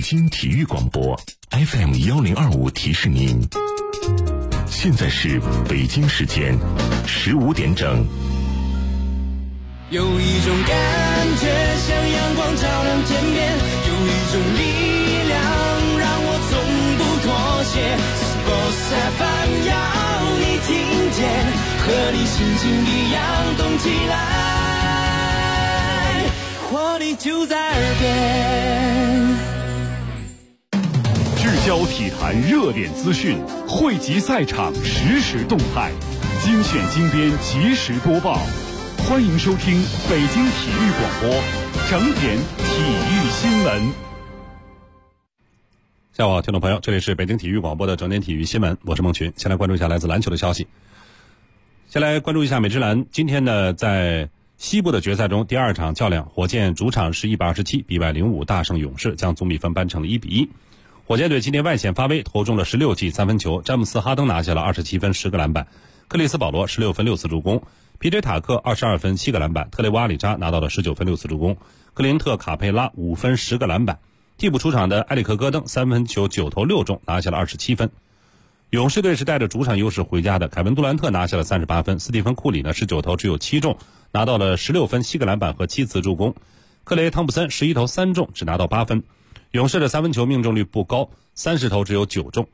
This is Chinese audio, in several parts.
京体育广播 FM1025提示您，现在是北京时间15点整。 有一种感觉像阳光照亮天边，有一种力量让我从不妥协。Sports FM 要你听见，和你心情一样动起来，活力就在耳边。 聚焦体坛热点资讯，汇集赛场实时动态，精选精编及时播报。欢迎收听北京体育广播整点体育新闻。 下午好，听众朋友，这里是北京体育广播的整点体育新闻，我是孟群。先来关注一下来自篮球的消息。先来关注一下美职篮，今天呢，在西部的决赛中，第二场较量，火箭主场是127比105大胜勇士，将总比分扳成了1-1。火箭队今天外线发威，投中了16记三分球，詹姆斯哈登拿下了27分10个篮板，克里斯保罗16分6次助攻，皮特塔克22分7个篮板，特雷瓦里扎拿到了19分6次助攻，克林特卡佩拉5分10个篮板。替补出场的埃里克戈登3分球9投6中，拿下了27分。勇士队是带着主场优势回家的，凯文杜兰特拿下了38分，斯蒂芬库里呢19投只有7中，拿到了16分7个篮板和7次助攻。克雷汤普森11投3中，只拿到8分。勇士的三分球命中率不高，30投只有9中。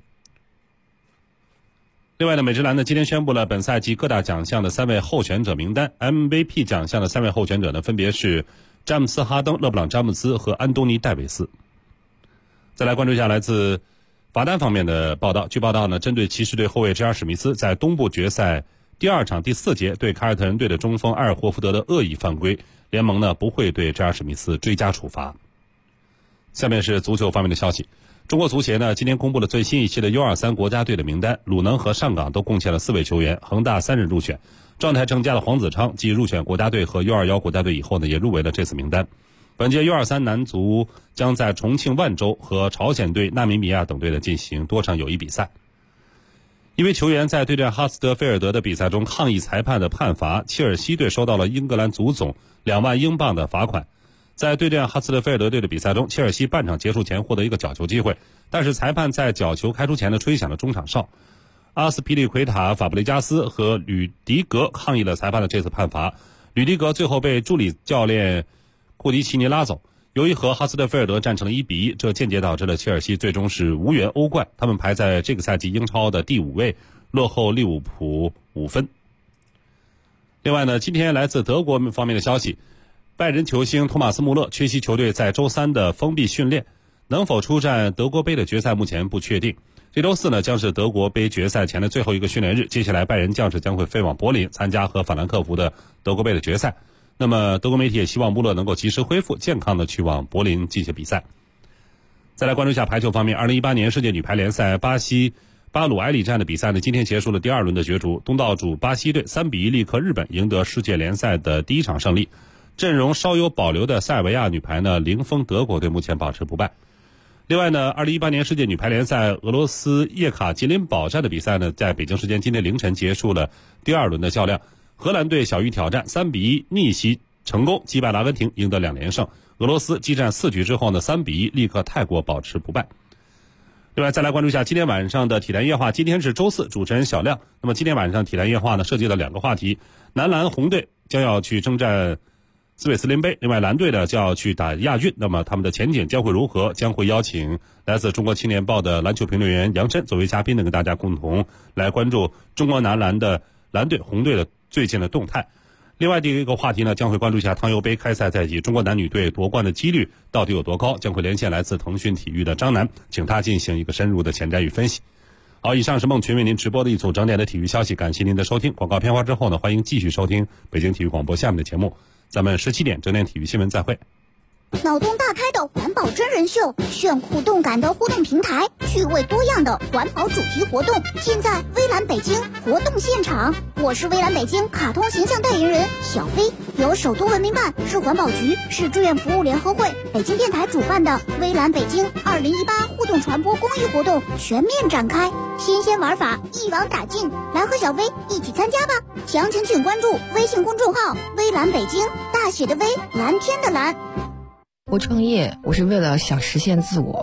另外呢，美职篮呢今天宣布了本赛季各大奖项的3位候选者名单。MVP 奖项的3位候选者呢分别是詹姆斯哈登、勒布朗詹姆斯和安东尼戴维斯。再来关注一下来自罚单方面的报道。据报道呢，针对骑士队后卫吉尔史密斯在东部决赛第2场第4节对凯尔特人队的中锋埃尔霍福德的恶意犯规，联盟呢不会对吉尔史密斯追加处罚。下面是足球方面的消息。中国足协呢今天公布了最新一期的 U23 国家队的名单，鲁能和上港都贡献了4位球员，恒大3人入选，状态正佳的黄子昌继入选国家队和 U21 国家队以后呢，也入围了这次名单。本届 U23 男足将在重庆万州和朝鲜队、纳米比亚等队的进行多场友谊比赛。一位球员在对阵哈斯德菲尔德的比赛中抗议裁判的判罚，切尔西队收到了英格兰足总2万英镑的罚款。在对阵哈斯德菲尔德队的比赛中，切尔西半场结束前获得一个角球机会，但是裁判在角球开出前呢吹响了中场哨。阿斯皮利奎塔、法布雷加斯和吕迪格抗议了裁判的这次判罚，吕迪格最后被助理教练库迪奇尼拉走。由于和哈斯德菲尔德战成了1-1，这间接导致了切尔西最终是无缘欧冠，他们排在这个赛季英超的第5位，落后利物浦5分。另外呢，今天来自德国方面的消息，拜仁球星托马斯·穆勒缺席球队在周3的封闭训练，能否出战德国杯的决赛目前不确定。这周4呢将是德国杯决赛前的最后一个训练日，接下来拜仁将士将会飞往柏林参加和法兰克福的德国杯的决赛。那么德国媒体也希望穆勒能够及时恢复，健康的去往柏林进行比赛。再来关注一下排球方面，2018年世界女排联赛巴西巴鲁埃里站的比赛呢，今天结束了第2轮的角逐，东道主巴西队3-1力克日本，赢得世界联赛的第1场胜利。阵容稍有保留的塞尔维亚女排呢零封德国队，目前保持不败。另外呢，2018年世界女排联赛俄罗斯叶卡捷琳堡站的比赛呢，在北京时间今天凌晨结束了第2轮的较量。荷兰队小玉挑战3-1逆袭成功，击败了阿根廷，赢得2连胜。俄罗斯激战4局之后呢，3-1力克泰国，保持不败。另外再来关注一下今天晚上的体坛夜话。今天是周4，主持人小亮。那么今天晚上体坛夜话呢，涉及了2个话题。男篮红队将要去征战斯韦斯林杯，另外蓝队呢就要去打亚运，那么他们的前景将会如何？将会邀请来自中国青年报的篮球评论员杨琛作为嘉宾呢，跟大家共同来关注中国男篮的蓝队、红队的最近的动态。另外第一个话题呢，将会关注一下汤尤杯开赛在即，中国男女队夺冠的几率到底有多高？将会连线来自腾讯体育的张楠，请他进行一个深入的前瞻与分析。好，以上是孟群为您直播的一组整点的体育消息，感谢您的收听。广告片花之后呢，欢迎继续收听北京体育广播下面的节目。咱们17点整点体育新闻再会。 脑洞大开的环保真人秀，炫酷动感的互动平台，趣味多样的环保主题活动，尽在微蓝北京活动现场。我是微蓝北京卡通形象代言人小飞，由首都文明办、市环保局、市志愿服务联合会、北京电台主办的微蓝北京2018互动传播公益活动全面展开，新鲜玩法一网打尽，来和小飞一起参加吧！详情请关注微信公众号微蓝北京，大写的微，蓝天的蓝。 我创业，我是为了想实现自我。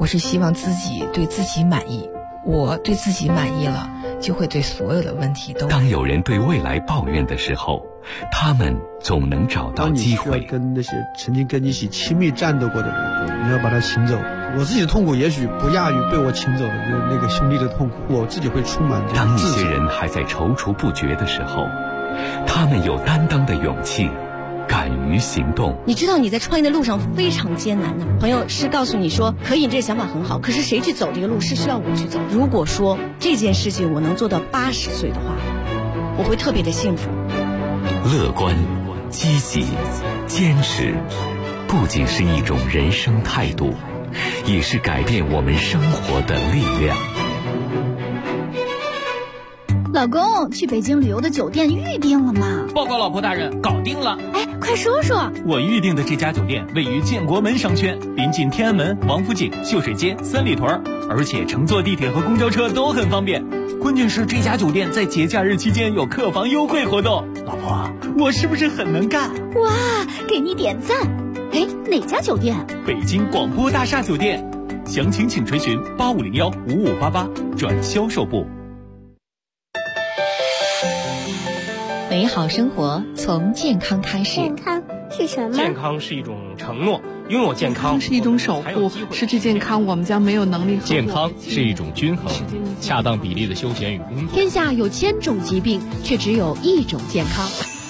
我是希望自己对自己满意，我对自己满意了，就会对所有的问题都。 当有人对未来抱怨的时候，他们总能找到机会。 当你需要跟那些曾经跟你一起亲密战斗过的人，你要把他请走。我自己的痛苦也许不亚于被我请走的那个兄弟的痛苦，我自己会充满这当一些人还在踌躇不决的时候，他们有担当的勇气，敢于行动。 你知道你在创业的路上非常艰难的，朋友是告诉你说可以，这个想法很好，可是谁去走这个路是需要我去走。如果说这件事情我能做到80岁的话，我会特别的幸福。 乐观、积极、坚持，不仅是一种人生态度，也是改变我们生活的力量。 老公，去北京旅游的酒店预定了吗？ 报告老婆大人，搞定了。 哎，快说说。 我预定的这家酒店位于建国门商圈，临近天安门、王府井、秀水街、三里屯，而且乘坐地铁和公交车都很方便。关键是这家酒店在节假日期间有客房优惠活动。老婆，我是不是很能干？ 哇，给你点赞。哎，哪家酒店？ 北京广播大厦酒店。详情请垂询8501-5588转销售部。 美好生活从健康开始。 健康是什么？ 健康是一种承诺，拥有健康是一种守护，失去健康我们将没有能力。 健康是一种均衡，恰当比例的休闲与工作。 天下有1000种疾病，却只有1种健康。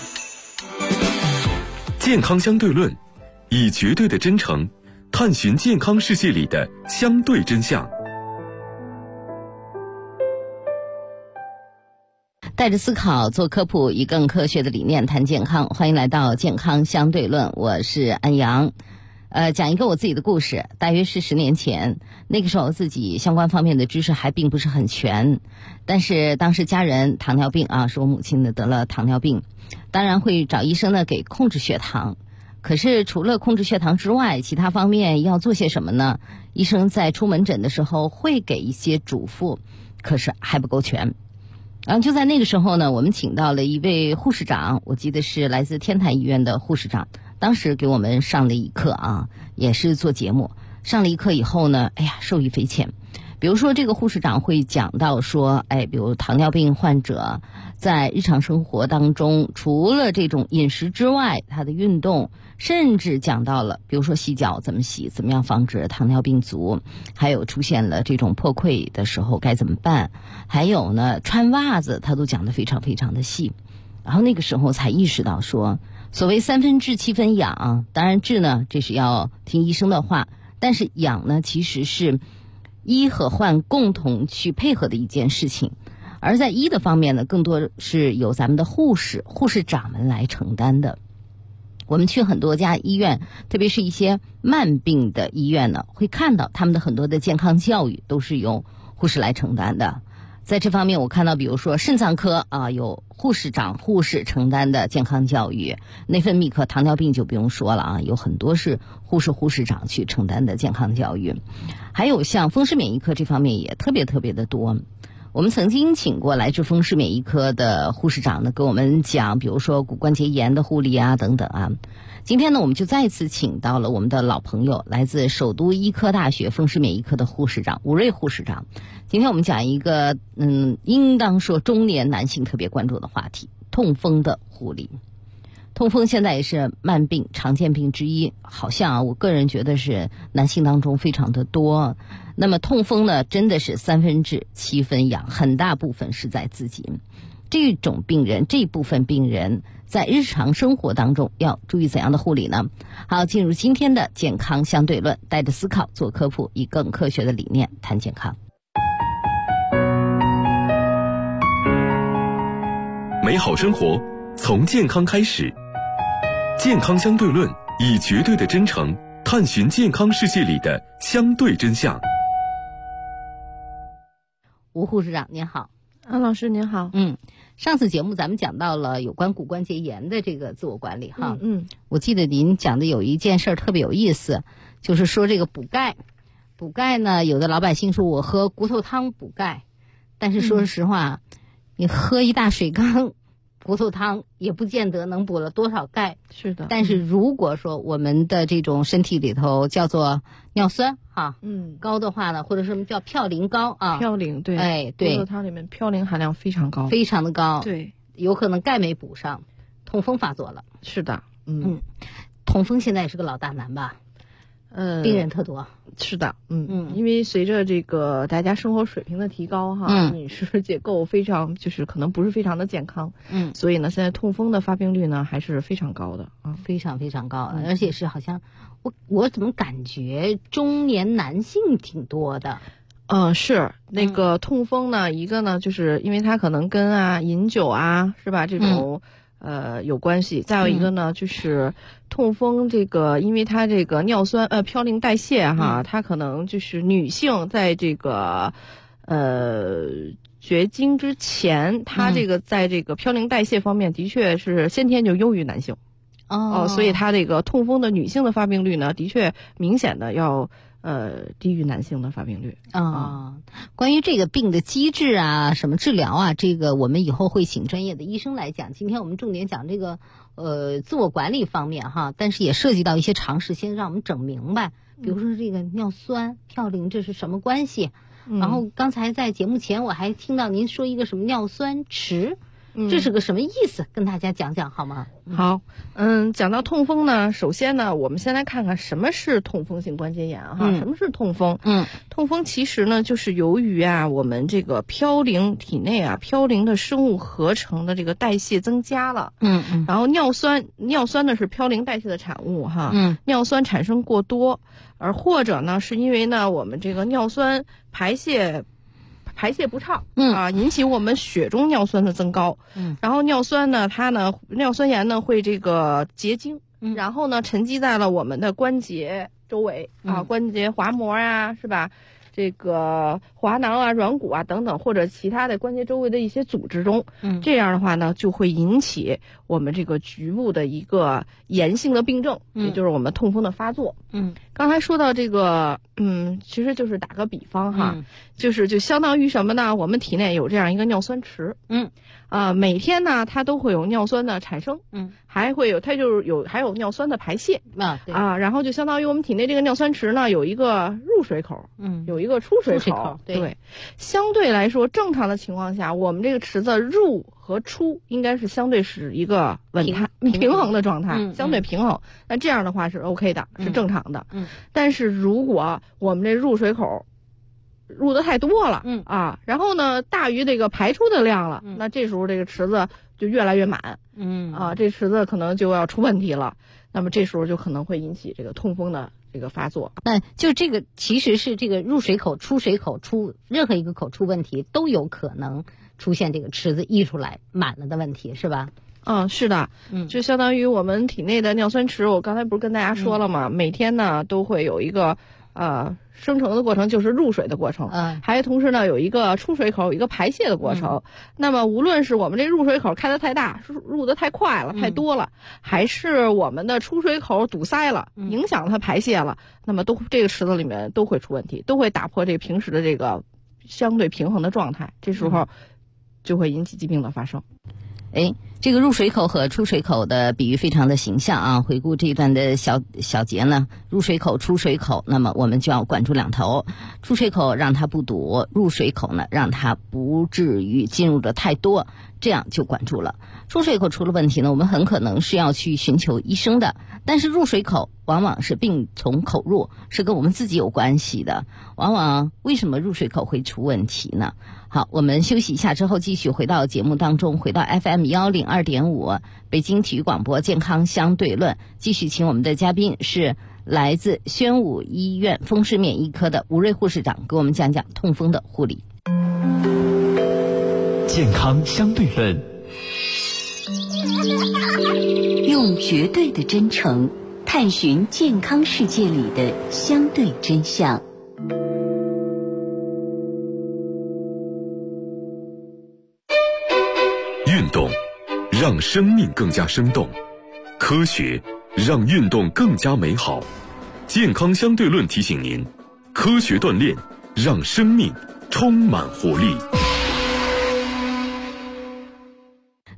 健康相对论，以绝对的真诚探寻健康世界里的相对真相。 带着思考做科普，以更科学的理念谈健康。欢迎来到健康相对论，我是安阳。讲一个我自己的故事，大约是10年前，那个时候自己相关方面的知识还并不是很全，但是当时家人糖尿病是我母亲得了糖尿病，当然会找医生呢给控制血糖。可是除了控制血糖之外，其他方面要做些什么呢？医生在出门诊的时候会给一些嘱咐，可是还不够全。然后就在那个时候呢，我们请到了一位护士长，我记得是来自天坛医院的护士长，当时给我们上了一课也是做节目。上了一课以后呢，受益匪浅。比如说这个护士长会讲到说，比如糖尿病患者在日常生活当中，除了这种饮食之外，他的运动，甚至讲到了比如说洗脚怎么洗，怎么样防止糖尿病足，还有出现了这种破溃的时候该怎么办，还有呢穿袜子，他都讲得非常非常的细。然后那个时候才意识到说，所谓3分治7分养，当然治呢这是要听医生的话，但是养呢其实是医和患共同去配合的一件事情。而在医的方面呢，更多是由咱们的护士长们来承担的。我们去很多家医院，特别是一些慢病的医院呢，会看到他们的很多的健康教育都是由护士来承担的。在这方面我看到比如说肾脏科有护士承担的健康教育，内分泌科糖尿病就不用说了有很多是护士长去承担的健康教育。还有像风湿免疫科这方面也特别特别的多。我们曾经请过来自风湿免疫科的护士长呢，给我们讲比如说骨关节炎的护理等等今天呢，我们就再次请到了我们的老朋友，来自首都医科大学风湿免疫科的护士长吴瑞护士长。今天我们讲一个应当说中年男性特别关注的话题，痛风的护理。痛风现在也是慢病常见病之一，好像我个人觉得是男性当中非常的多。那么痛风呢，真的是3分治7分养，很大部分是在自己。这部分病人在日常生活当中要注意怎样的护理呢？好，进入今天的健康相对论，带着思考做科普，以更科学的理念谈健康。 美好生活从健康开始，健康相对论，以绝对的真诚探寻健康世界里的相对真相。 吴护士长您好。 安老师您好。 上次节目咱们讲到了有关骨关节炎的这个自我管理我记得您讲的有一件事特别有意思，就是说这个补钙呢，有的老百姓说我喝骨头汤补钙，但是说实话你喝一大水缸骨头汤也不见得能补了多少钙。 是的。 但是如果说我们的这种身体里头叫做尿酸高的话呢，或者什么叫嘌呤高啊？ 嘌呤，对。 哎，对。 骨头汤里面嘌呤含量非常高。 非常的高。 对。 有可能钙没补上，痛风发作了。 是的。 痛风现在也是个老大难吧？病人特多。 是的，因为随着这个大家生活水平的提高饮食结构非常就是可能不是非常的健康，所以呢，现在痛风的发病率呢还是非常高的啊， 非常非常高，而且是好像我怎么感觉中年男性挺多的。 是那个痛风呢，一个呢就是因为它可能跟饮酒是吧这种。有关系。再有一个呢，就是痛风这个，因为它这个尿酸嘌呤代谢它可能就是女性在这个绝经之前，它这个在这个嘌呤代谢方面的确是先天就优于男性。所以它这个痛风的女性的发病率呢，的确明显的要低于男性的发病率。 关于这个病的机制什么治疗这个我们以后会请专业的医生来讲。今天我们重点讲这个自我管理方面但是也涉及到一些常识，先让我们整明白。比如说这个尿酸、嘌呤这是什么关系？然后刚才在节目前我还听到您说一个什么尿酸池。这是个什么意思？跟大家讲讲好吗？ 好，讲到痛风呢，首先呢，我们先来看看什么是痛风性关节炎什么是痛风？痛风其实呢，就是由于我们这个嘌呤体内嘌呤的生物合成的这个代谢增加了，然后尿酸呢是嘌啉代谢的产物尿酸产生过多，而或者呢是因为呢我们这个尿酸排泄不畅引起我们血中尿酸的增高，然后尿酸盐呢会这个结晶，然后呢沉积在了我们的关节周围关节滑膜是吧？这个滑囊软骨等等，或者其他的关节周围的一些组织中，这样的话呢，就会引起我们这个局部的一个炎性的病症，也就是我们痛风的发作。刚才说到这个，其实就是打个比方就相当于什么呢？我们体内有这样一个尿酸池，每天呢它都会有尿酸的产生，还会有还有尿酸的排泄然后就相当于我们体内这个尿酸池呢有一个入水口，有一个出水口，对，相对来说正常的情况下，我们这个池子入和出应该是相对是一个平衡的状态，相对平衡。那这样的话是 OK 的，是正常的。但是如果我们这入水口入的太多了，然后呢大于这个排出的量了，那这时候这个池子就越来越满，这池子可能就要出问题了。那么这时候就可能会引起这个痛风的这个发作。 那就这个其实是这个入水口、出水口任何一个口出问题，都有可能出现这个池子溢出来满了的问题，是吧？ 是的，就相当于我们体内的尿酸池，我刚才不是跟大家说了吗？每天呢都会有一个生成的过程，就是入水的过程，还有同时呢有一个出水口，有一个排泄的过程。那么无论是我们这入水口开得太大，入得太快了、太多了，还是我们的出水口堵塞了，影响它排泄了，那么这个池子里面都会出问题，都会打破这个平时的这个相对平衡的状态，这时候就会引起疾病的发生。 这个入水口和出水口的比喻非常的形象回顾这一段的小节呢，入水口、出水口，那么我们就要管住两头。出水口让它不堵，入水口呢让它不至于进入的太多，这样就管住了。出水口出了问题呢，我们很可能是要去寻求医生的。但是入水口往往是病从口入，是跟我们自己有关系的。往往为什么入水口会出问题呢？好，我们休息一下之后继续回到节目当中，回到 FM102.5 北京体育广播健康相对论，继续请我们的嘉宾是来自宣武医院风湿免疫科的吴瑞护士长，给我们讲讲痛风的护理。 健康相对论， 用绝对的真诚探寻健康世界里的相对真相。 运动让生命更加生动，科学让运动更加美好。健康相对论提醒您，科学锻炼让生命充满活力。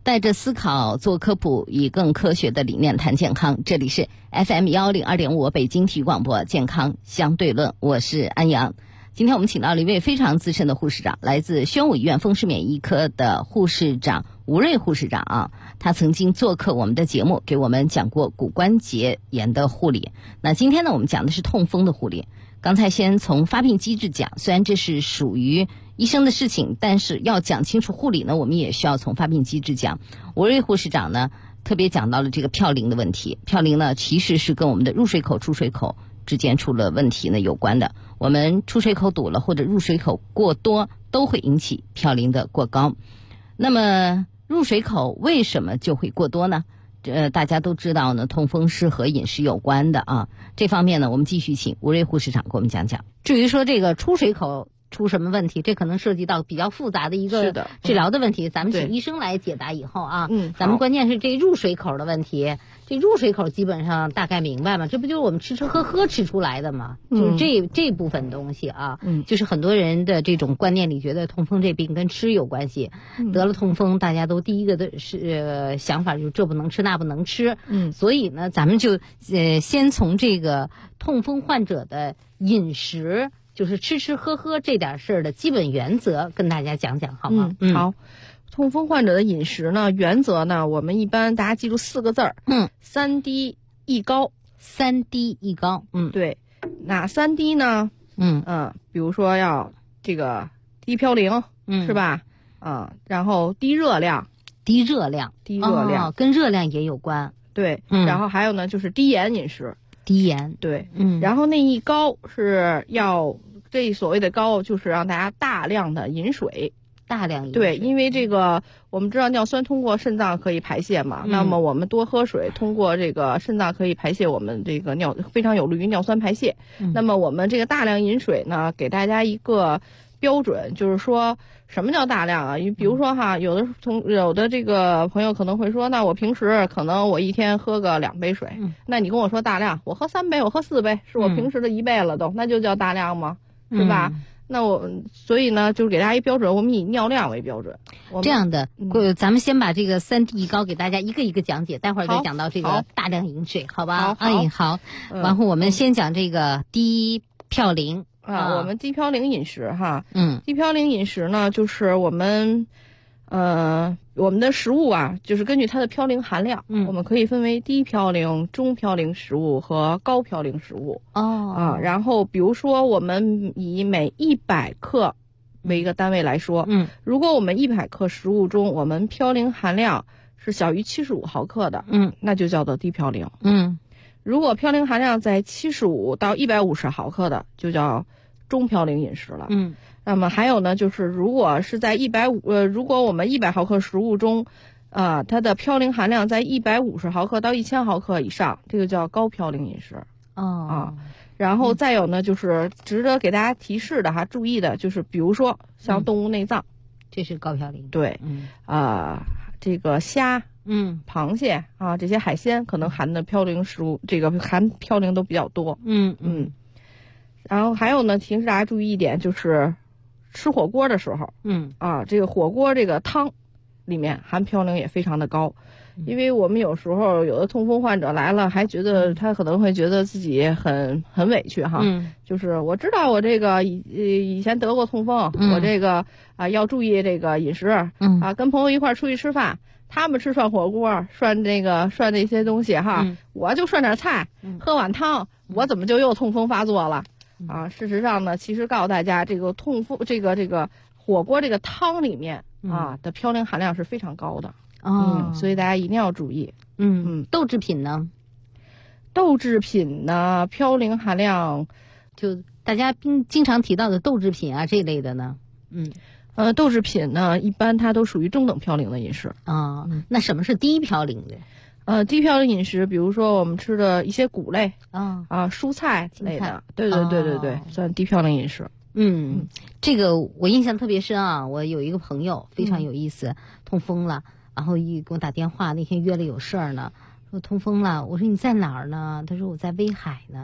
带着思考做科普，以更科学的理念谈健康。这里是 FM102.5 北京体育广播健康相对论，我是安阳。今天我们请到了一位非常资深的护士长，来自宣武医院风湿免疫科的护士长吴瑞护士长啊，他曾经做客我们的节目，给我们讲过骨关节炎的护理。那今天呢，我们讲的是痛风的护理。刚才先从发病机制讲，虽然这是属于医生的事情，但是要讲清楚护理呢，我们也需要从发病机制讲。吴瑞护士长呢，特别讲到了这个嘌呤的问题。嘌呤呢，其实是跟我们的入水口、出水口之间出了问题呢有关的。我们出水口堵了或者入水口过多，都会引起嘌呤的过高。那么入水口为什么就会过多呢？大家都知道呢，痛风是和饮食有关的啊。这方面呢，我们继续请吴瑞护士长给我们讲讲。至于说这个出水口出什么问题，这可能涉及到比较复杂的一个治疗的问题，咱们请医生来解答以后啊。咱们关键是这入水口的问题。这入水口基本上大概明白嘛，这不就是我们吃吃喝喝吃出来的嘛，就是这部分东西啊。就是很多人的这种观念里觉得痛风这病跟吃有关系，得了痛风大家都第一个的是想法就是这不能吃那不能吃。所以呢，咱们就先从这个痛风患者的饮食，就是吃吃喝喝这点事儿的基本原则跟大家讲讲好吗？ 好。痛风患者的饮食呢，原则呢，我们一般大家记住4个字儿，3低一高。3低一高，对。哪3低呢？比如说要这个低嘌呤，是吧？然后低热量，跟热量也有关。对，然后还有呢，就是低盐饮食。低盐，对，然后那一高是要这所谓的高，就是让大家大量的饮水。对，因为这个我们知道尿酸通过肾脏可以排泄嘛，那么我们多喝水，通过这个肾脏可以排泄我们这个非常有利于尿酸排泄。那么我们这个大量饮水呢，给大家一个标准，就是说什么叫大量啊？比如说哈，有的这个朋友可能会说，那我平时可能我一天喝个2杯水，那你跟我说大量，我喝3杯，我喝4杯，是我平时的1倍了都，那就叫大量吗？是吧？那所以呢，就是给大家一标准，我们以尿量为标准。 这样的，咱们先把这个3低一高给大家一个一个讲解，待会儿再讲到这个大量饮水，好吧？好。然后我们先讲这个低嘌呤我们低嘌呤饮食哈，低嘌呤饮食呢，就是我们的食物啊，就是根据它的嘌呤含量，我们可以分为低嘌呤、中嘌呤食物和高嘌呤食物。然后比如说我们以每100克为一个单位来说，如果我们100克食物中我们嘌呤含量是小于75毫克的，那就叫做低嘌呤。如果嘌呤含量在75到150毫克的，就叫中嘌呤饮食了。那么还有呢，就是如果是在如果我们100毫克食物中，它的嘌呤含量在150毫克到1000毫克以上，这个叫高嘌呤饮食。然后再有呢，就是值得给大家提示的注意的就是，比如说像动物内脏， 这是高嘌呤。 对，这个虾、螃蟹啊，这些海鲜可能含的嘌呤食物，这个含嘌呤都比较多。然后还有呢，提示大家注意一点，就是吃火锅的时候，这个火锅这个汤里面含嘌呤也非常的高，因为我们有时候有的痛风患者来了，还觉得他可能会觉得自己很委屈哈，就是我知道我这个以前得过痛风，我这个要注意这个饮食，跟朋友一块出去吃饭，他们吃涮火锅涮这些东西哈，我就涮点菜，喝碗汤，我怎么就又痛风发作了？事实上呢，其实告诉大家，这个痛风这个火锅这个汤里面的嘌呤含量是非常高的。所以大家一定要注意。 豆制品呢？ 豆制品呢，嘌呤含量就大家经常提到的豆制品啊这类的呢？ 豆制品呢，一般它都属于中等嘌呤的饮食。 那什么是低嘌呤的？ 低嘌呤饮食，比如说我们吃的一些谷类，蔬菜类的，对，算低嘌呤饮食。 这个我印象特别深啊！我有一个朋友非常有意思，痛风了，然后给我打电话，那天约了有事儿呢，说痛风了，我说你在哪儿呢？他说我在威海呢。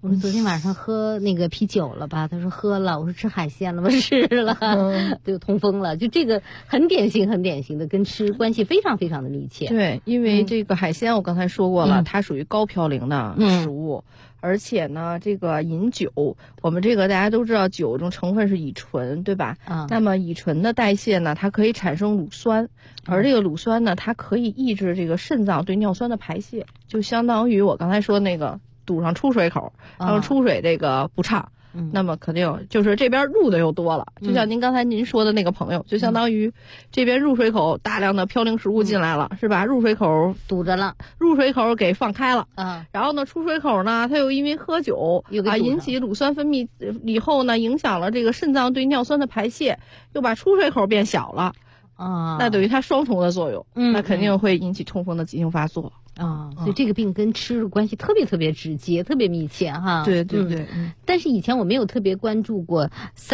我说昨天晚上喝那个啤酒了吧？他说喝了。我说吃海鲜了吗？吃了，就痛风了。就这个很典型的，跟吃关系非常非常的密切。 对，因为这个海鲜我刚才说过了，它属于高嘌呤的食物。而且呢，这个饮酒，我们这个大家都知道，酒中成分是乙醇，对吧？那么乙醇的代谢呢，它可以产生乳酸，而这个乳酸呢，它可以抑制这个肾脏对尿酸的排泄，就相当于我刚才说那个堵上出水口，然后出水这个不畅。那么肯定就是这边入的又多了，就像刚才您说的那个朋友，就相当于这边入水口大量的嘌呤食物进来了，是吧？入水口堵着了， 入水口给放开了，然后呢，出水口呢，它又因为喝酒引起乳酸分泌以后呢，影响了这个肾脏对尿酸的排泄，又把出水口变小了，那等于它双重的作用，那肯定会引起痛风的急性发作。 所以这个病跟吃关系特别直接，特别密切哈。 对对对。 但是以前我没有特别关注过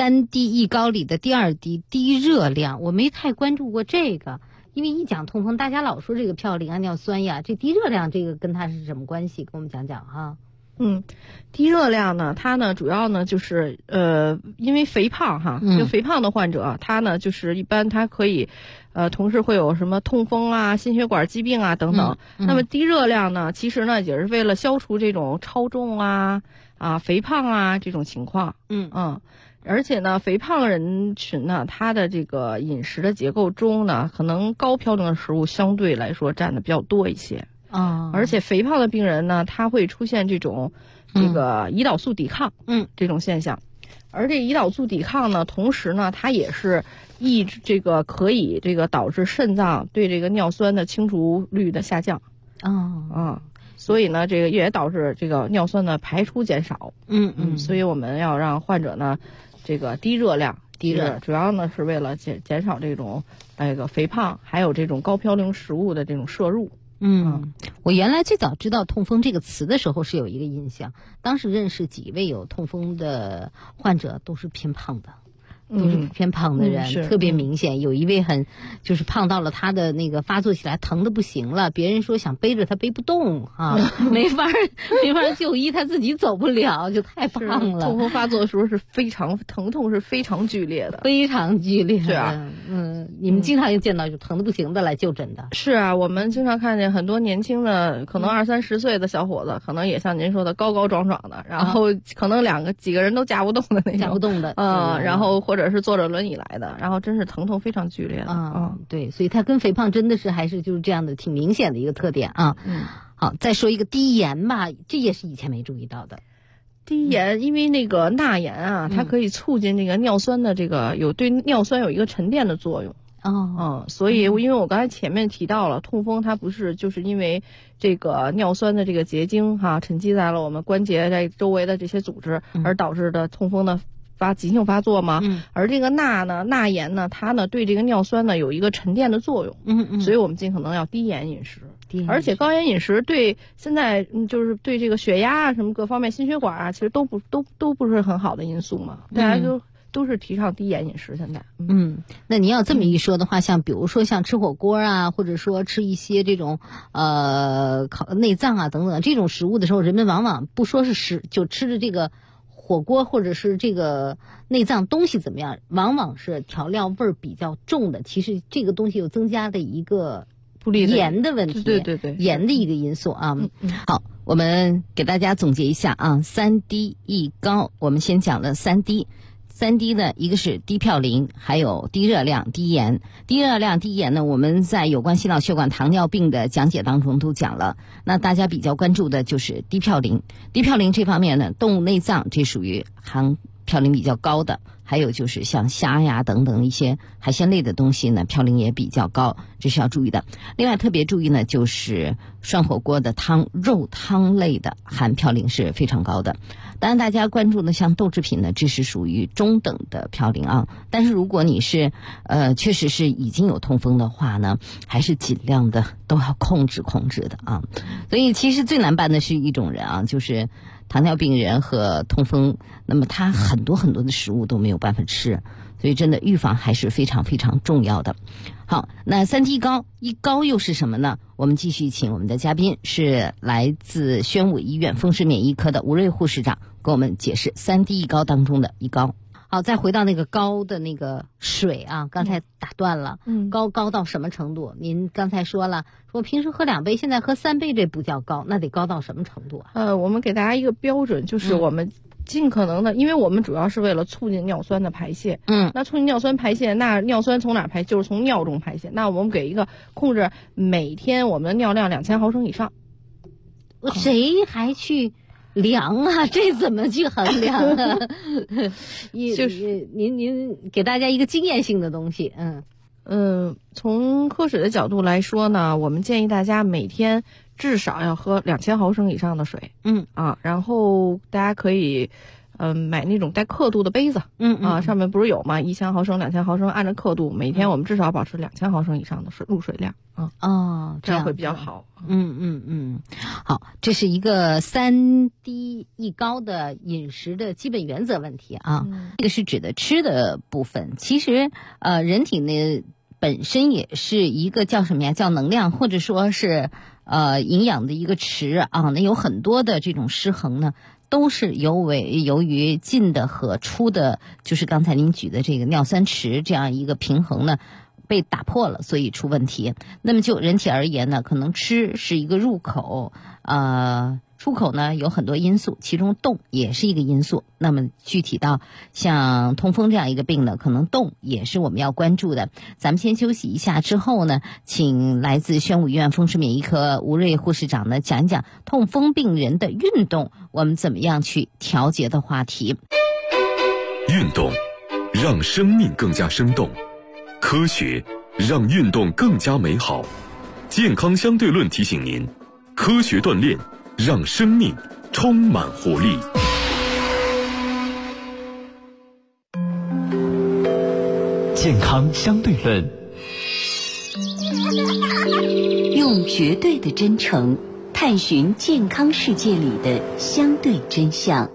3D 高里的第2低低热量，我没太关注过这个，因为一讲痛风，大家老说这个嘌呤啊、尿酸呀，这低热量这个跟它是什么关系？跟我们讲讲哈。 低热量呢，它呢主要呢就是因为肥胖哈，就肥胖的患者，他呢就是一般他可以同时会有什么痛风啊、心血管疾病啊等等。那么低热量呢，其实呢也是为了消除这种超重啊、肥胖啊这种情况。而且呢，肥胖人群呢，他的这个饮食的结构中呢，可能高嘌呤的食物相对来说占的比较多一些。而且肥胖的病人呢，他会出现这个胰岛素抵抗，这种现象。而这胰岛素抵抗呢，同时呢，它也是抑制这个可以导致肾脏对这个尿酸的清除率的下降。所以呢，这个也导致这个尿酸的排出减少。所以我们要让患者呢，这个低热量，主要呢是为了减少这种肥胖，还有这种高嘌呤食物的这种摄入。 我原来最早知道痛风这个词的时候是有一个印象，当时认识几位有痛风的患者都是偏胖的。都是偏胖的人，特别明显。有一位就是胖到了他的那个发作起来疼的不行了，别人说想背着他背不动没法就医，他自己走不了，就太胖了。 痛风发作的时候是非常疼痛，是非常剧烈的， 非常剧烈。 是啊， 你们经常见到就疼的不行的来就诊的。 是啊，我们经常看见很多年轻的，可能20-30岁的小伙子，可能也像您说的高高壮壮的，然后可能几个人都夹不动的那种， 夹不动的， 然后或者是坐着轮椅来的，然后真是疼痛非常剧烈的。 对，所以它跟肥胖真的是还是就是这样的挺明显的一个特点啊。好，再说一个低盐吧，这也是以前没注意到的。 低盐，因为那个钠盐啊，它可以促进这个尿酸的对尿酸有一个沉淀的作用。所以因为我刚才前面提到了，痛风它不是就是因为这个尿酸的这个结晶沉积在了我们关节在周围的这些组织而导致的痛风的急性发作嘛。而这个钠盐呢，它呢对这个尿酸呢有一个沉淀的作用。所以我们尽可能要低盐饮食。而且高盐饮食对现在就是对这个血压啊什么各方面心血管啊，其实都不是很好的因素嘛。大家都是提倡低盐饮食现在。 那您要这么一说的话，比如说像吃火锅啊，或者说吃一些这种内脏啊等等这种食物的时候，人们往往不说是就吃的这个火锅或者是这个内脏东西怎么样，往往是调料味儿比较重的，其实这个东西有增加的一个盐的问题。 对， 盐的一个因素啊。好，我们给大家总结一下啊，3低1高，我们先讲了3低呢，一个是低嘌呤，还有低热量、低盐。低热量、低盐呢，我们在有关心脑血管糖尿病的讲解当中都讲了。那大家比较关注的就是低嘌呤。低嘌呤这方面呢，动物内脏这属于含嘌呤比较高的，还有就是像虾呀等等一些海鲜类的东西呢，嘌呤也比较高，这是要注意的。另外特别注意呢，就是涮火锅的肉汤类的含嘌呤是非常高的。当然大家关注的像豆制品呢，这是属于中等的嘌呤啊。但是如果你是确实是已经有痛风的话呢，还是尽量的都要控制的啊。所以其实最难办的是一种人啊，就是糖尿病人和痛风，那么他很多很多的食物都没有办法吃，所以真的预防还是非常非常重要的。好，那3D 一高，一高又是什么呢？我们继续请我们的嘉宾是来自宣武医院风湿免疫科的吴瑞护士长，给我们解释3D 一高当中的一高。好，再回到那个高的那个水啊，刚才打断了，高到什么程度？您刚才说了，说平时喝2杯，现在喝3杯，这不叫高，那得高到什么程度啊？ 我们给大家一个标准，就是我们尽可能的，因为我们主要是为了促进尿酸的排泄，那促进尿酸排泄，那尿酸从哪排？就是从尿中排泄。那我们给一个控制，每天我们的尿量2000毫升以上。 谁还去量啊？这怎么去衡量啊？就是您给大家一个经验性的东西。 从喝水的角度来说呢，我们建议大家每天至少要喝2000毫升以上的水。然后大家可以买那种带刻度的杯子。上面不是有吗？1000毫升、2000毫升，按照刻度，每天我们至少保持2000毫升以上的入水量。这样会比较好。 好，这是一个3D 一高的饮食的基本原则问题啊。这个是指的吃的部分。其实人体呢本身也是一个叫什么呀？叫能量，或者说是营养的一个池啊。那有很多的这种失衡呢，都是由于进的和出的，就是刚才您举的这个尿酸池这样一个平衡呢被打破了，所以出问题。那么就人体而言呢，可能吃是一个入口，出口呢有很多因素，其中动也是一个因素。那么具体到像痛风这样一个病呢，可能动也是我们要关注的。咱们先休息一下，之后呢，请来自宣武医院风湿免疫科吴瑞护士长呢讲一讲痛风病人的运动，我们怎么样去调节的话题。 运动让生命更加生动，科学让运动更加美好。健康相对论提醒您，科学锻炼让生命充满活力。 健康相对论， 用绝对的真诚探寻健康世界里的相对真相。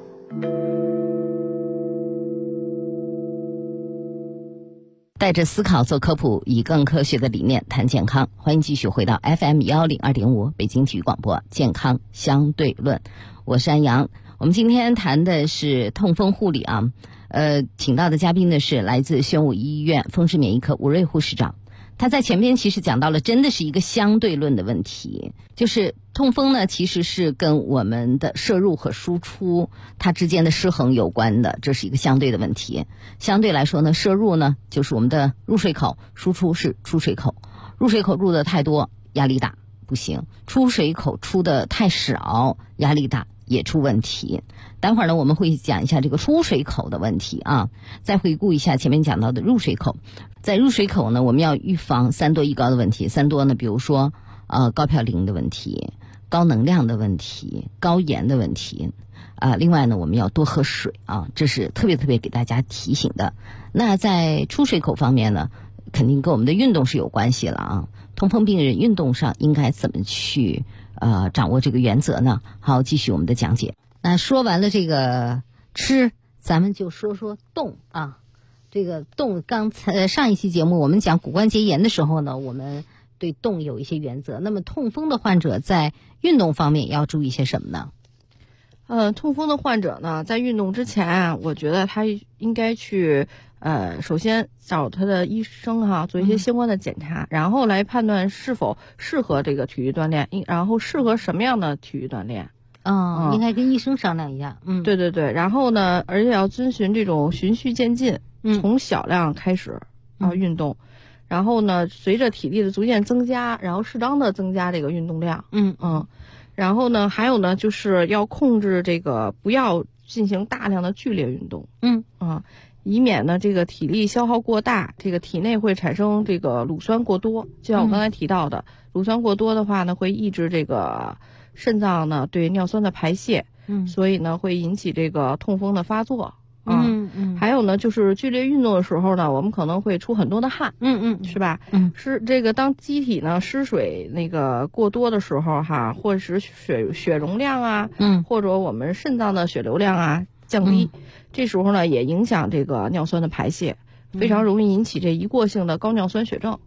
带着思考做科普，以更科学的理念谈健康。欢迎继续回到 FM102.5 北京体育广播健康相对论，我是安阳。我们今天谈的是痛风护理啊，请到的嘉宾呢是来自宣武医院风湿免疫科吴瑞护士长。他在前边其实讲到了，真的是一个相对论的问题，就是痛风呢其实是跟我们的摄入和输出它之间的失衡有关的，这是一个相对的问题。相对来说呢，摄入呢就是我们的入水口，输出是出水口。入水口入的太多，压力大不行；出水口出的太少，压力大也出问题。待会儿呢，我们会讲一下这个出水口的问题啊。再回顾一下前面讲到的入水口，在入水口呢，我们要预防3多一高的问题。3多呢，比如说高嘌呤的问题、高能量的问题、高盐的问题另外呢，我们要多喝水啊，这是特别给大家提醒的。那在出水口方面呢，肯定跟我们的运动是有关系了啊。痛风病人运动上应该怎么去掌握这个原则呢？好，继续我们的讲解。那说完了这个吃，咱们就说说动啊。这个动，刚才上一期节目我们讲骨关节炎的时候呢，我们对动有一些原则。那么痛风的患者在运动方面要注意些什么呢？ 痛风的患者呢，在运动之前啊，我觉得他应该去首先找他的医生做一些相关的检查，然后来判断是否适合这个体育锻炼，然后适合什么样的体育锻炼。 应该跟医生商量一下。 对。然后呢，而且要遵循这种循序渐进，从小量开始运动，然后呢，随着体力的逐渐增加，然后适当的增加这个运动量。然后呢，还有呢，就是要控制这个，不要进行大量的剧烈运动。以免呢这个体力消耗过大，这个体内会产生这个乳酸过多。就像我刚才提到的，乳酸过多的话呢，会抑制这个肾脏呢对尿酸的排泄，所以呢会引起这个痛风的发作。 还有呢，就是剧烈运动的时候呢，我们可能会出很多的汗，是吧？是这个当机体呢失水那个过多的时候哈，或者是血容量啊，或者我们肾脏的血流量啊降低，这时候呢也影响这个尿酸的排泄，非常容易引起这一过性的高尿酸血症。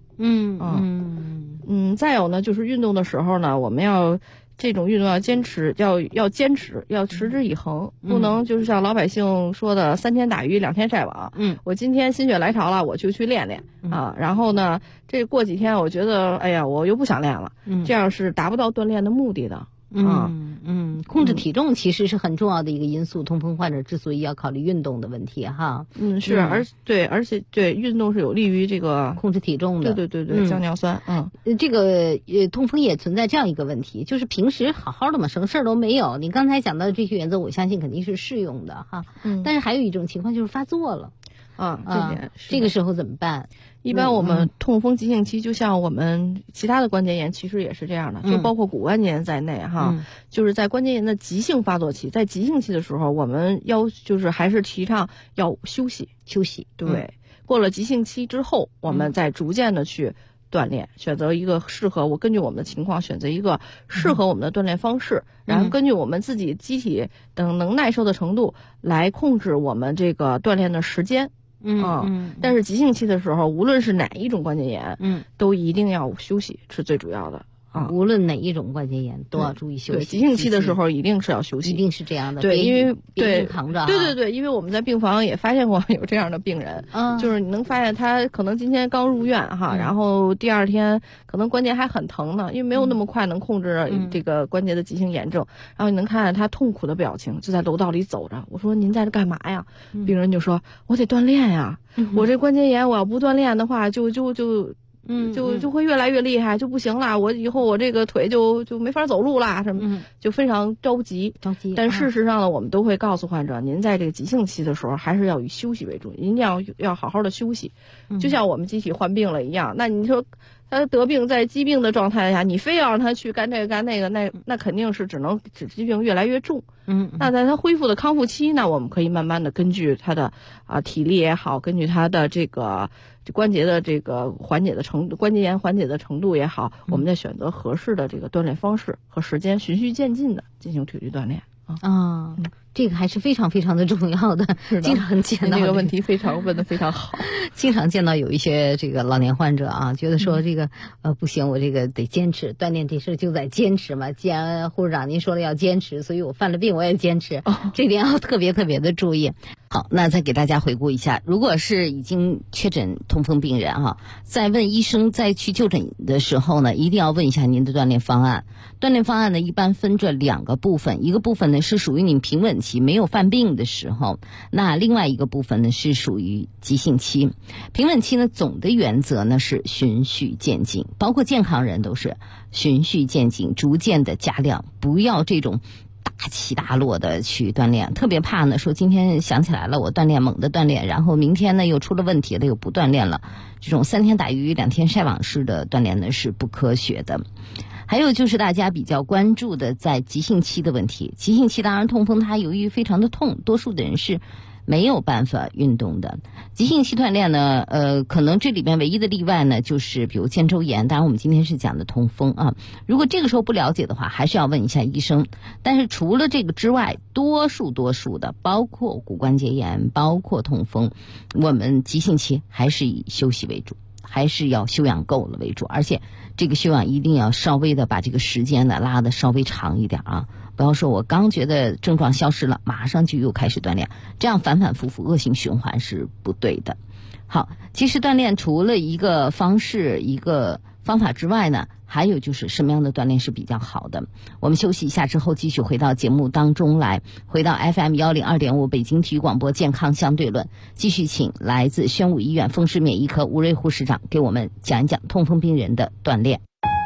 再有呢，就是运动的时候呢，我们要这种运动要坚持，要坚持，要持之以恒，不能就是像老百姓说的3天打鱼2天晒网。我今天心血来潮了，我就去练练啊，然后呢，这过几天我觉得，哎呀，我又不想练了，这样是达不到锻炼的目的的。 控制体重其实是很重要的一个因素。痛风患者之所以要考虑运动的问题哈， 是，而且运动是有利于这个控制体重的， 对，降尿酸。 这个痛风也存在这样一个问题，就是平时好好的嘛，什么事儿都没有。你刚才讲到的这些原则，我相信肯定是适用的哈。但是还有一种情况就是发作了。这个时候怎么办？ 一般我们痛风急性期，就像我们其他的关节炎，其实也是这样的，就包括骨关节炎在内哈。就是在关节炎的急性发作期，在急性期的时候，我们就是还是提倡要休息。对，过了急性期之后，我们再逐渐的去锻炼，选择一个根据我们的情况选择一个适合我们的锻炼方式，然后根据我们自己机体等能耐受的程度来控制我们这个锻炼的时间。但是急性期的时候，无论是哪一种关节炎，都一定要休息，是最主要的。 无论哪一种关节炎都要注意休息。 对，急性期的时候一定是要休息， 一定是这样的。 对，因为别扛着。 对，因为我们在病房也发现过有这样的病人，就是你能发现他可能今天刚入院哈，然后第二天可能关节还很疼呢，因为没有那么快能控制这个关节的急性炎症，然后你能看见他痛苦的表情，就在楼道里走着。我说您在这干嘛呀？病人就说我得锻炼呀，我这关节炎我要不锻炼的话就会越来越厉害，就不行了。我以后我这个腿就没法走路啦，什么就非常着急。但事实上呢，我们都会告诉患者，您在这个急性期的时候，还是要以休息为主，一定要好好的休息。就像我们机体患病了一样，那你说他得病在疾病的状态下，你非要让他去干这个干那个，那肯定是使疾病越来越重。那在他恢复的康复期，那我们可以慢慢的根据他的体力也好，根据他的这个关节的这个缓解的程度，关节炎缓解的程度也好，我们再选择合适的这个锻炼方式和时间，循序渐进的进行体育锻炼。 这个还是非常非常的重要的，经常见到这个问题问得非常好。 经常见到有一些这个老年患者啊，觉得说这个不行，我这个得坚持锻炼，这事就在坚持嘛。既然护士长您说了要坚持，所以我犯了病我也坚持，这点要特别特别的注意。好，那再给大家回顾一下，如果是已经确诊痛风病人哈，在问医生再去就诊的时候呢，一定要问一下您的锻炼方案。锻炼方案呢，一般分这2个部分，一个部分呢是属于你平稳期没有犯病的时候，那另外一个部分呢是属于急性期。平稳期呢，总的原则呢是循序渐进，包括健康人都是循序渐进，逐渐的加量，不要这种大起大落的去锻炼，特别怕呢说今天想起来了我锻炼，猛的锻炼，然后明天呢又出了问题了，又不锻炼了。这种3天打鱼2天晒网式的锻炼呢是不科学的。还有就是大家比较关注的在急性期的问题。急性期当然痛风它由于非常的痛，多数的人是没有办法运动的。急性期锻炼呢，可能这里边唯一的例外呢，就是比如肩周炎。当然我们今天是讲的痛风啊，如果这个时候不了解的话，还是要问一下医生。但是除了这个之外，多数的，包括骨关节炎，包括痛风，我们急性期还是以休息为主，还是要休养够了为主，而且这个休养一定要稍微的把这个时间呢拉得稍微长一点啊。不要说我刚觉得症状消失了，马上就又开始锻炼，这样反反复复恶性循环是不对的。好，其实锻炼除了一个方式一个方法之外呢，还有就是什么样的锻炼是比较好的。我们休息一下之后继续回到节目当中来，回到 FM102.5 北京体育广播健康相对论，继续请来自宣武医院风湿免疫科吴瑞护士长给我们讲一讲痛风病人的锻炼。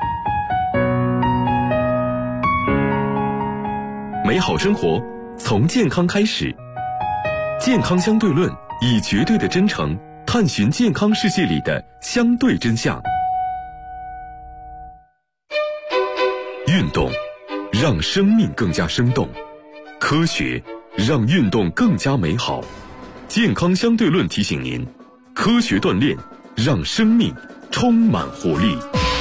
美好生活从健康开始，健康相对论以绝对的真诚探寻健康世界里的相对真相。运动让生命更加生动，科学让运动更加美好， 健康相对论提醒您，科学锻炼让生命充满活力。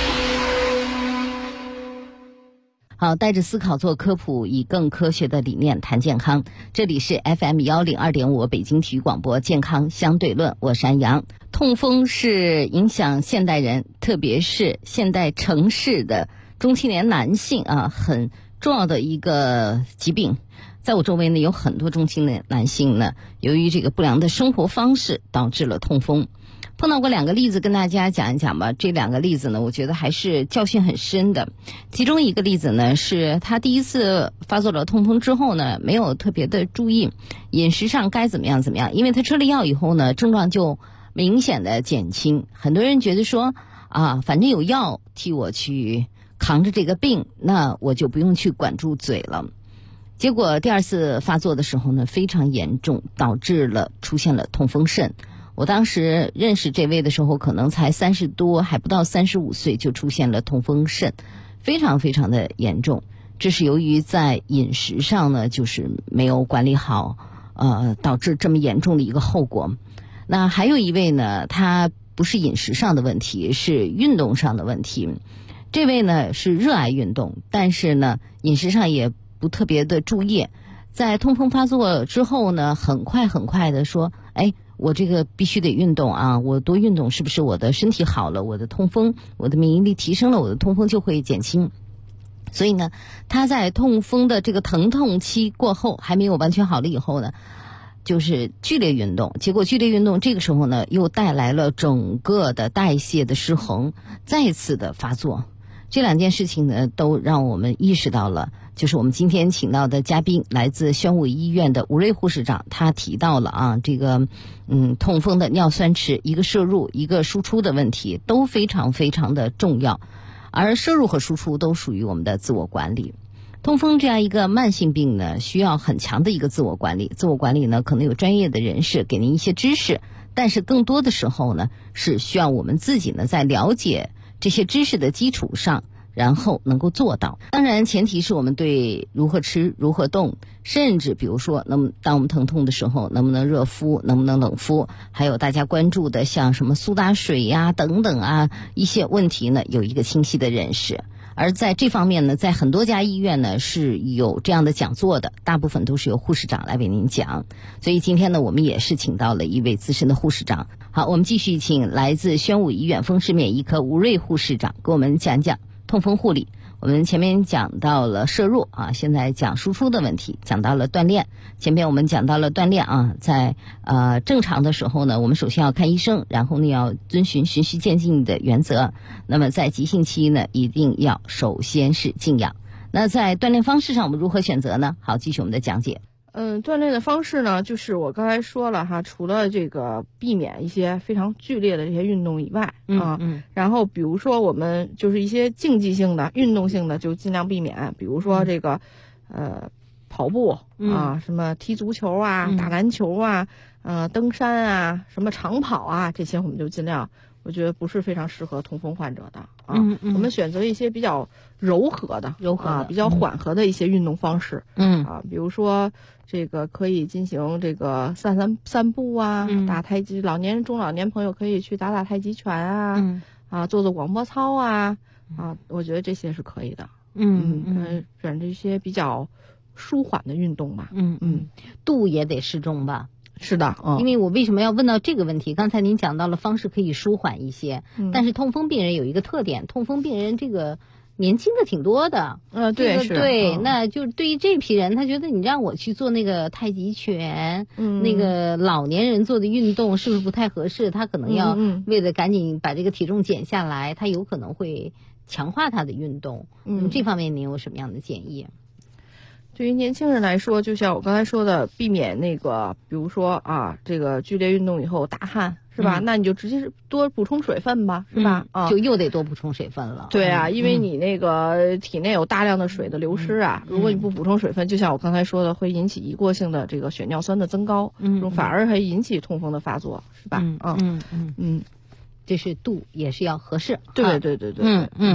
好，带着思考做科普，以更科学的理念谈健康。这里是 FM102.5 北京体育广播健康相对论，我是安阳。痛风是影响现代人，特别是现代城市的中青年男性很重要的一个疾病。在我周围呢，有很多中青年男性呢，由于这个不良的生活方式导致了痛风。碰到过2个例子跟大家讲一讲吧。这2个例子呢，我觉得还是教训很深的。其中一个例子呢，是他第一次发作了痛风之后呢，没有特别的注意饮食上该怎么样，因为他吃了药以后呢，症状就明显的减轻。很多人觉得说反正有药替我去扛着这个病，那我就不用去管住嘴了。结果第2次发作的时候呢，非常严重，导致了出现了痛风肾。我当时认识这位的时候，可能才30多，还不到35岁，就出现了痛风肾，非常非常的严重。这是由于在饮食上呢，就是没有管理好，导致这么严重的一个后果。那还有一位呢，他不是饮食上的问题，是运动上的问题。这位呢是热爱运动，但是呢饮食上也不特别的注意。在痛风发作之后呢，很快的说，我这个必须得运动啊！我多运动，是不是我的身体好了，我的痛风，我的免疫力提升了，我的痛风就会减轻？所以呢，他在痛风的这个疼痛期过后，还没有完全好了以后呢，就是剧烈运动。结果剧烈运动这个时候呢，又带来了整个的代谢的失衡，再次的发作。这2件事情呢，都让我们意识到了，就是我们今天请到的嘉宾来自宣武医院的吴瑞护士长，他提到了这个痛风的尿酸池，一个摄入一个输出的问题都非常非常的重要，而摄入和输出都属于我们的自我管理。痛风这样一个慢性病呢，需要很强的一个自我管理。自我管理呢，可能有专业的人士给您一些知识，但是更多的时候呢，是需要我们自己呢，在了解这些知识的基础上，然后能够做到。当然前提是我们对如何吃如何动，甚至比如说当我们疼痛的时候，能不能热敷，能不能冷敷，还有大家关注的像什么苏打水呀等等一些问题呢，有一个清晰的认识。而在这方面呢，在很多家医院呢是有这样的讲座的，大部分都是由护士长来为您讲。所以今天呢，我们也是请到了一位资深的护士长。好，我们继续请来自宣武医院风湿免疫科吴瑞护士长给我们讲讲痛风护理。我们前面讲到了摄入现在讲输出的问题，讲到了锻炼。前面我们讲到了锻炼在正常的时候呢，我们首先要看医生，然后呢要遵循循序渐进的原则。那么在急性期呢，一定要首先是静养。那在锻炼方式上，我们如何选择呢？好，继续我们的讲解。 锻炼的方式呢，就是我刚才说了除了这个避免一些非常剧烈的这些运动以外然后比如说我们就是一些竞技性的运动性的就尽量避免，比如说这个跑步什么踢足球打篮球登山什么长跑这些我们就尽量，我觉得不是非常适合痛风患者的我们选择一些比较柔和的比较缓和的一些运动方式比如说这个可以进行这个散步打太极，中老年朋友可以去打太极拳做广播操我觉得这些是可以的选这些比较舒缓的运动吧度也得适中吧。 是的因为我为什么要问到这个问题，刚才您讲到了方式可以舒缓一些但是痛风病人有一个特点，痛风病人这个年轻的挺多的对那就对于这批人，他觉得你让我去做那个太极拳那个老年人做的运动是不是不太合适，他可能要为了赶紧把这个体重减下来他有可能会强化他的运动这方面您有什么样的建议？ 对于年轻人来说，就像我刚才说的，避免那个比如说这个剧烈运动以后大汗是吧那你就直接多补充水分吧是吧就又得多补充水分了。 对因为你那个体内有大量的水的流失如果你不补充水分，就像我刚才说的，会引起一过性的这个血尿酸的增高反而会引起痛风的发作是吧这是度也是要合适。 对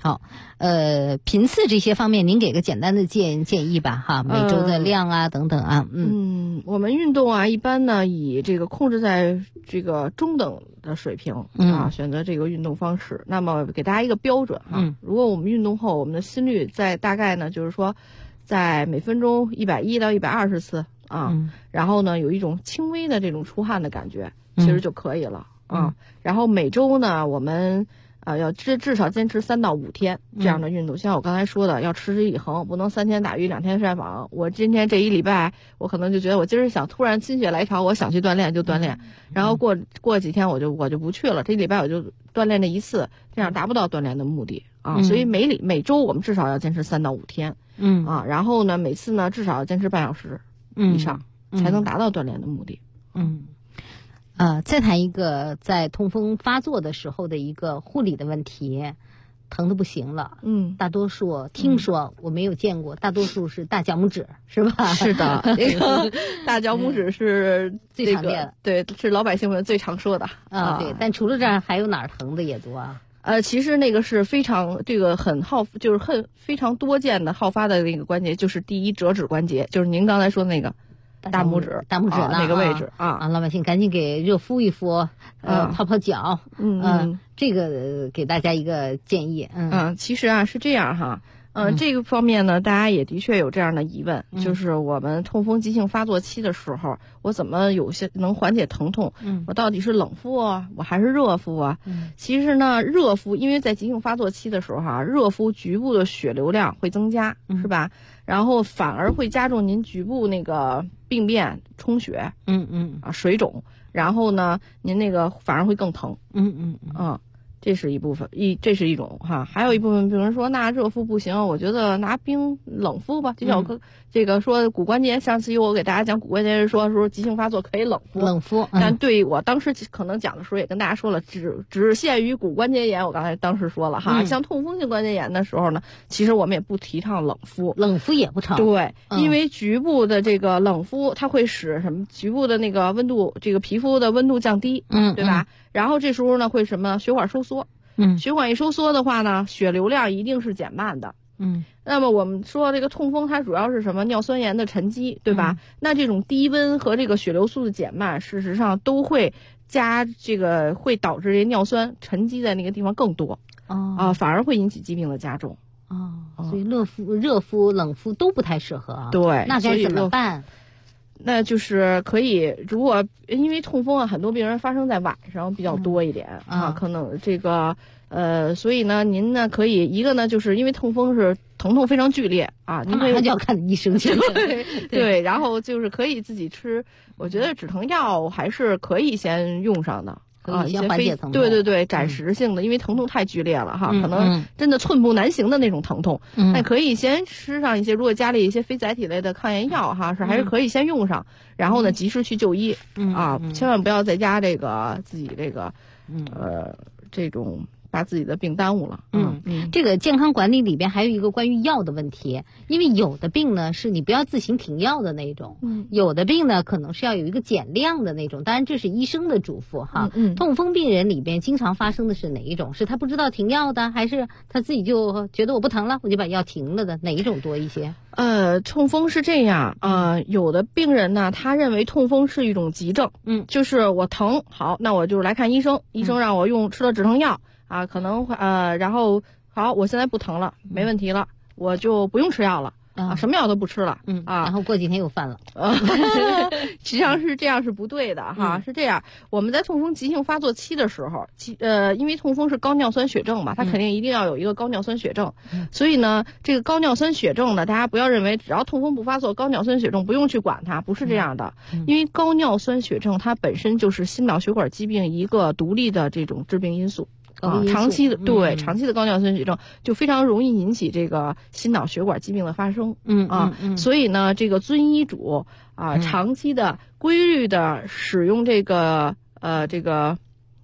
好，频次这些方面，您给个简单的建议吧，哈，每周的量啊，等等啊， 我们运动啊，一般呢以这个控制在这个中等的水平选择这个运动方式。那么给大家一个标准哈，如果我们运动后，我们的心率在大概呢，就是说，在每分钟110到120次然后呢有一种轻微的这种出汗的感觉，其实就可以了然后每周呢，我们要至少坚持3到5天这样的运动，像我刚才说的，要持之以恒，不能3天打鱼2天晒网。我今天这一礼拜，我可能就觉得我今儿想突然心血来潮，我想去锻炼就锻炼，然后过几天我就不去了，这一礼拜我就锻炼这一次，这样达不到锻炼的目的所以每周我们至少要坚持3到5天然后呢每次呢至少要坚持半小时以上，才能达到锻炼的目的。 再谈一个在痛风发作的时候的一个护理的问题，疼得不行了。大多数听说我没有见过，大多数是大脚拇指，是吧？ 是的，这个大脚拇指是最常见的， 对，是老百姓们最常说的对。但除了这儿，还有哪儿疼的也多啊？ 其实那个是非常这个就是非常多见的好发的那个关节，就是第一折指关节，就是您刚才说的那个。大拇指那个位置老百姓赶紧给热敷一敷，泡泡脚，这个给大家一个建议。 其实是这样哈。这个方面呢，大家也的确有这样的疑问，就是我们痛风急性发作期的时候，我怎么有些能缓解疼痛？我到底是冷敷啊，我还是热敷啊？其实呢，热敷，因为在急性发作期的时候热敷局部的血流量会增加，是吧？然后反而会加重您局部那个病变、充血，水肿，然后呢，您那个反而会更疼，这是一部分，这是一种哈，还有一部分，比如说那热敷不行，我觉得拿冰冷敷吧。就像我这个说骨关节，上次我给大家讲骨关节是说急性发作可以冷敷，但对我当时可能讲的时候也跟大家说了，只限于骨关节炎。我当时说了哈，像痛风性关节炎的时候呢，其实我们也不提倡冷敷也不成。 对，因为局部的这个冷敷，它会使什么？局部的那个温度，这个皮肤的温度降低，对吧？然后这时候呢，会什么？血管收缩。血管一收缩的话呢，血流量一定是减慢的。那么我们说这个痛风它主要是什么？尿酸盐的沉积，对吧？那这种低温和这个血流速的减慢，事实上都会会导致这尿酸沉积在那个地方更多反而会引起疾病的加重。 所以热敷、冷敷都不太适合对， 那该怎么办？ 那就是可以，如果因为痛风很多病人发生在晚上比较多一点可能这个所以呢，您呢可以一个呢，就是因为痛风是疼痛非常剧烈您可以就要看医生去了。 对，然后就是可以自己吃，我觉得止疼药还是可以先用上的。 一些缓解疼痛， 对，暂时性的，因为疼痛太剧烈了可能真的寸步难行的那种疼痛，那可以先吃上一些，如果家里一些非甾体类的抗炎药还是可以先用上，然后呢及时去就医千万不要在家这个自己这个这种把自己的病耽误了。 这个健康管理里边还有一个关于药的问题，因为有的病呢是你不要自行停药的那种，有的病呢可能是要有一个减量的那种，当然这是医生的嘱咐痛风病人里边经常发生的是哪一种？是他不知道停药的，还是他自己就觉得我不疼了，我就把药停了的？哪一种多一些？ 痛风是这样有的病人呢，他认为痛风是一种急症，就是我疼，好，那我就是来看医生，医生让我吃了止疼药可能然后好，我现在不疼了，没问题了，我就不用吃药了什么药都不吃了然后过几天又犯了实际上是这样是不对的是这样，我们在痛风急性发作期的时候因为痛风是高尿酸血症嘛，它肯定一定要有一个高尿酸血症所以呢这个高尿酸血症呢，大家不要认为只要痛风不发作，高尿酸血症不用去管它，不是这样的因为高尿酸血症它本身就是心脑血管疾病一个独立的这种致病因素长期的高尿酸血症就非常容易引起这个心脑血管疾病的发生所以呢这个遵医嘱长期的规律的使用这个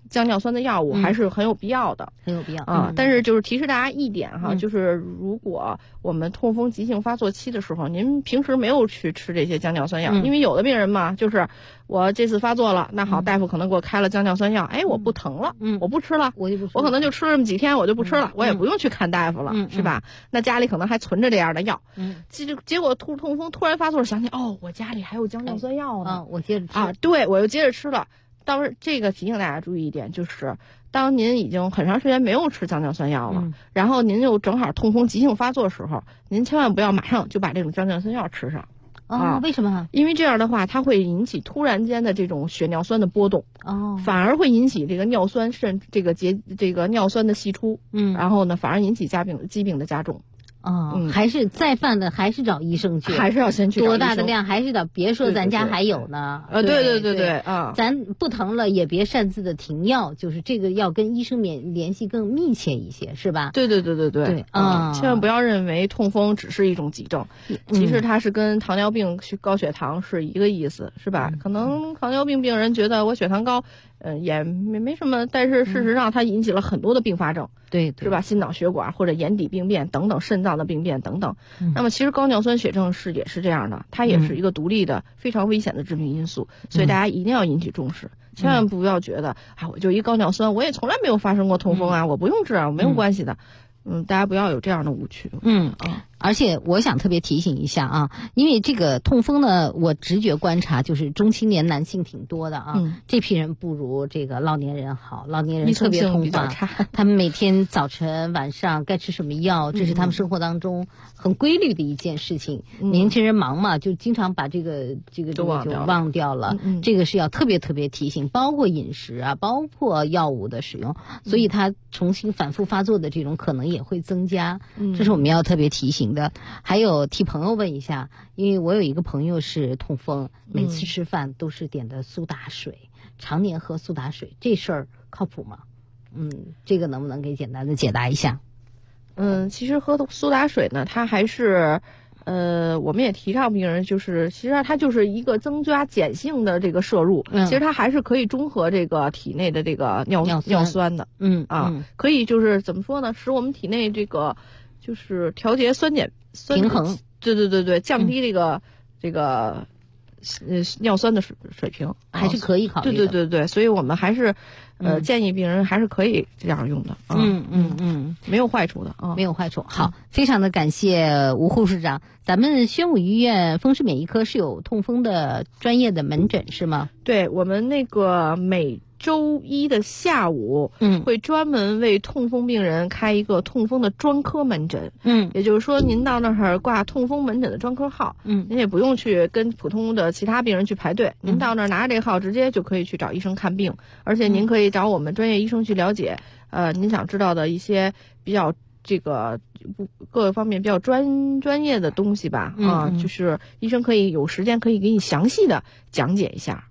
降尿酸的药物还是很有必要的， 很有必要啊。但是就是提示大家一点哈，就是如果我们痛风急性发作期的时候，您平时没有去吃这些降尿酸药，因为有的病人嘛，就是我这次发作了，那好，大夫可能给我开了降尿酸药，哎，我不疼了，我不吃了，我可能就吃了这么几天，我就不吃了，我也不用去看大夫了，是吧？那家里可能还存着这样的药，结果痛风突然发作了，想起哦，我家里还有降尿酸药呢， 我接着吃啊，对，我又接着吃了。当时这个提醒大家注意一点，就是当您已经很长时间没有吃降尿酸药了，然后您又正好痛风急性发作的时候，您千万不要马上就把这种降尿酸药吃上。 为什么？ 因为这样的话，它会引起突然间的这种血尿酸的波动，反而会引起这个尿酸这个尿酸的析出，然后呢，反而引起疾病的加重。 还是再犯的，还是找医生去， 还是要先去找医生。 多大的量还是找，别说咱家还有呢。 对， 咱不疼了也别擅自的停药，就是这个要跟医生联系更密切一些，是吧？ 对，千万不要认为痛风只是一种急症，其实它是跟糖尿病、高血糖是一个意思，是吧？可能糖尿病病人觉得我血糖高，也没什么，但是事实上它引起了很多的并发症， 对， 是吧？心脑血管或者眼底病变等等，肾脏的病变等等。那么其实高尿酸血症也是这样的，它也是一个独立的非常危险的致命因素，所以大家一定要引起重视，千万不要觉得我就一高尿酸，我也从来没有发生过痛风啊，我不用治啊，我没有关系的。大家不要有这样的误区。 而且我想特别提醒一下啊，因为这个痛风呢，我直觉观察就是中青年男性挺多的啊，这批人不如这个老年人好，老年人特别痛化，他们每天早晨晚上该吃什么药，这是他们生活当中很规律的一件事情。年轻人忙嘛，就经常把这个就忘掉了，这个是要特别提醒，包括饮食啊，包括药物的使用，所以他重新反复发作的这种可能也会增加，这是我们要特别提醒的。还有替朋友问一下，因为我有一个朋友是痛风，每次吃饭都是点的苏打水，常年喝苏打水，这事儿靠谱吗？这个能不能给简单的解答一下？ 其实喝苏打水呢，它还是我们也提倡病人，就是其实它就是一个增加碱性的这个摄入，其实它还是可以中和这个体内的这个尿酸的，可以就是怎么说呢，使我们体内这个就是调节酸碱平衡， 对，降低这个尿酸的水平， 还是可以考虑的。 对，所以我们还是建议病人还是可以这样用的。没有坏处的啊， 没有坏处。好，非常的感谢吴护士长。咱们宣武医院风湿免疫科是有痛风的专业的门诊是吗？ 对，我们那个每周一的下午，会专门为痛风病人开一个痛风的专科门诊。也就是说，您到那儿挂痛风门诊的专科号，您也不用去跟普通的其他病人去排队，您到那儿拿着这个号，直接就可以去找医生看病，而且您可以找我们专业医生去了解，您想知道的一些比较这个各个方面比较专业的东西吧，就是医生可以有时间可以给你详细的讲解一下。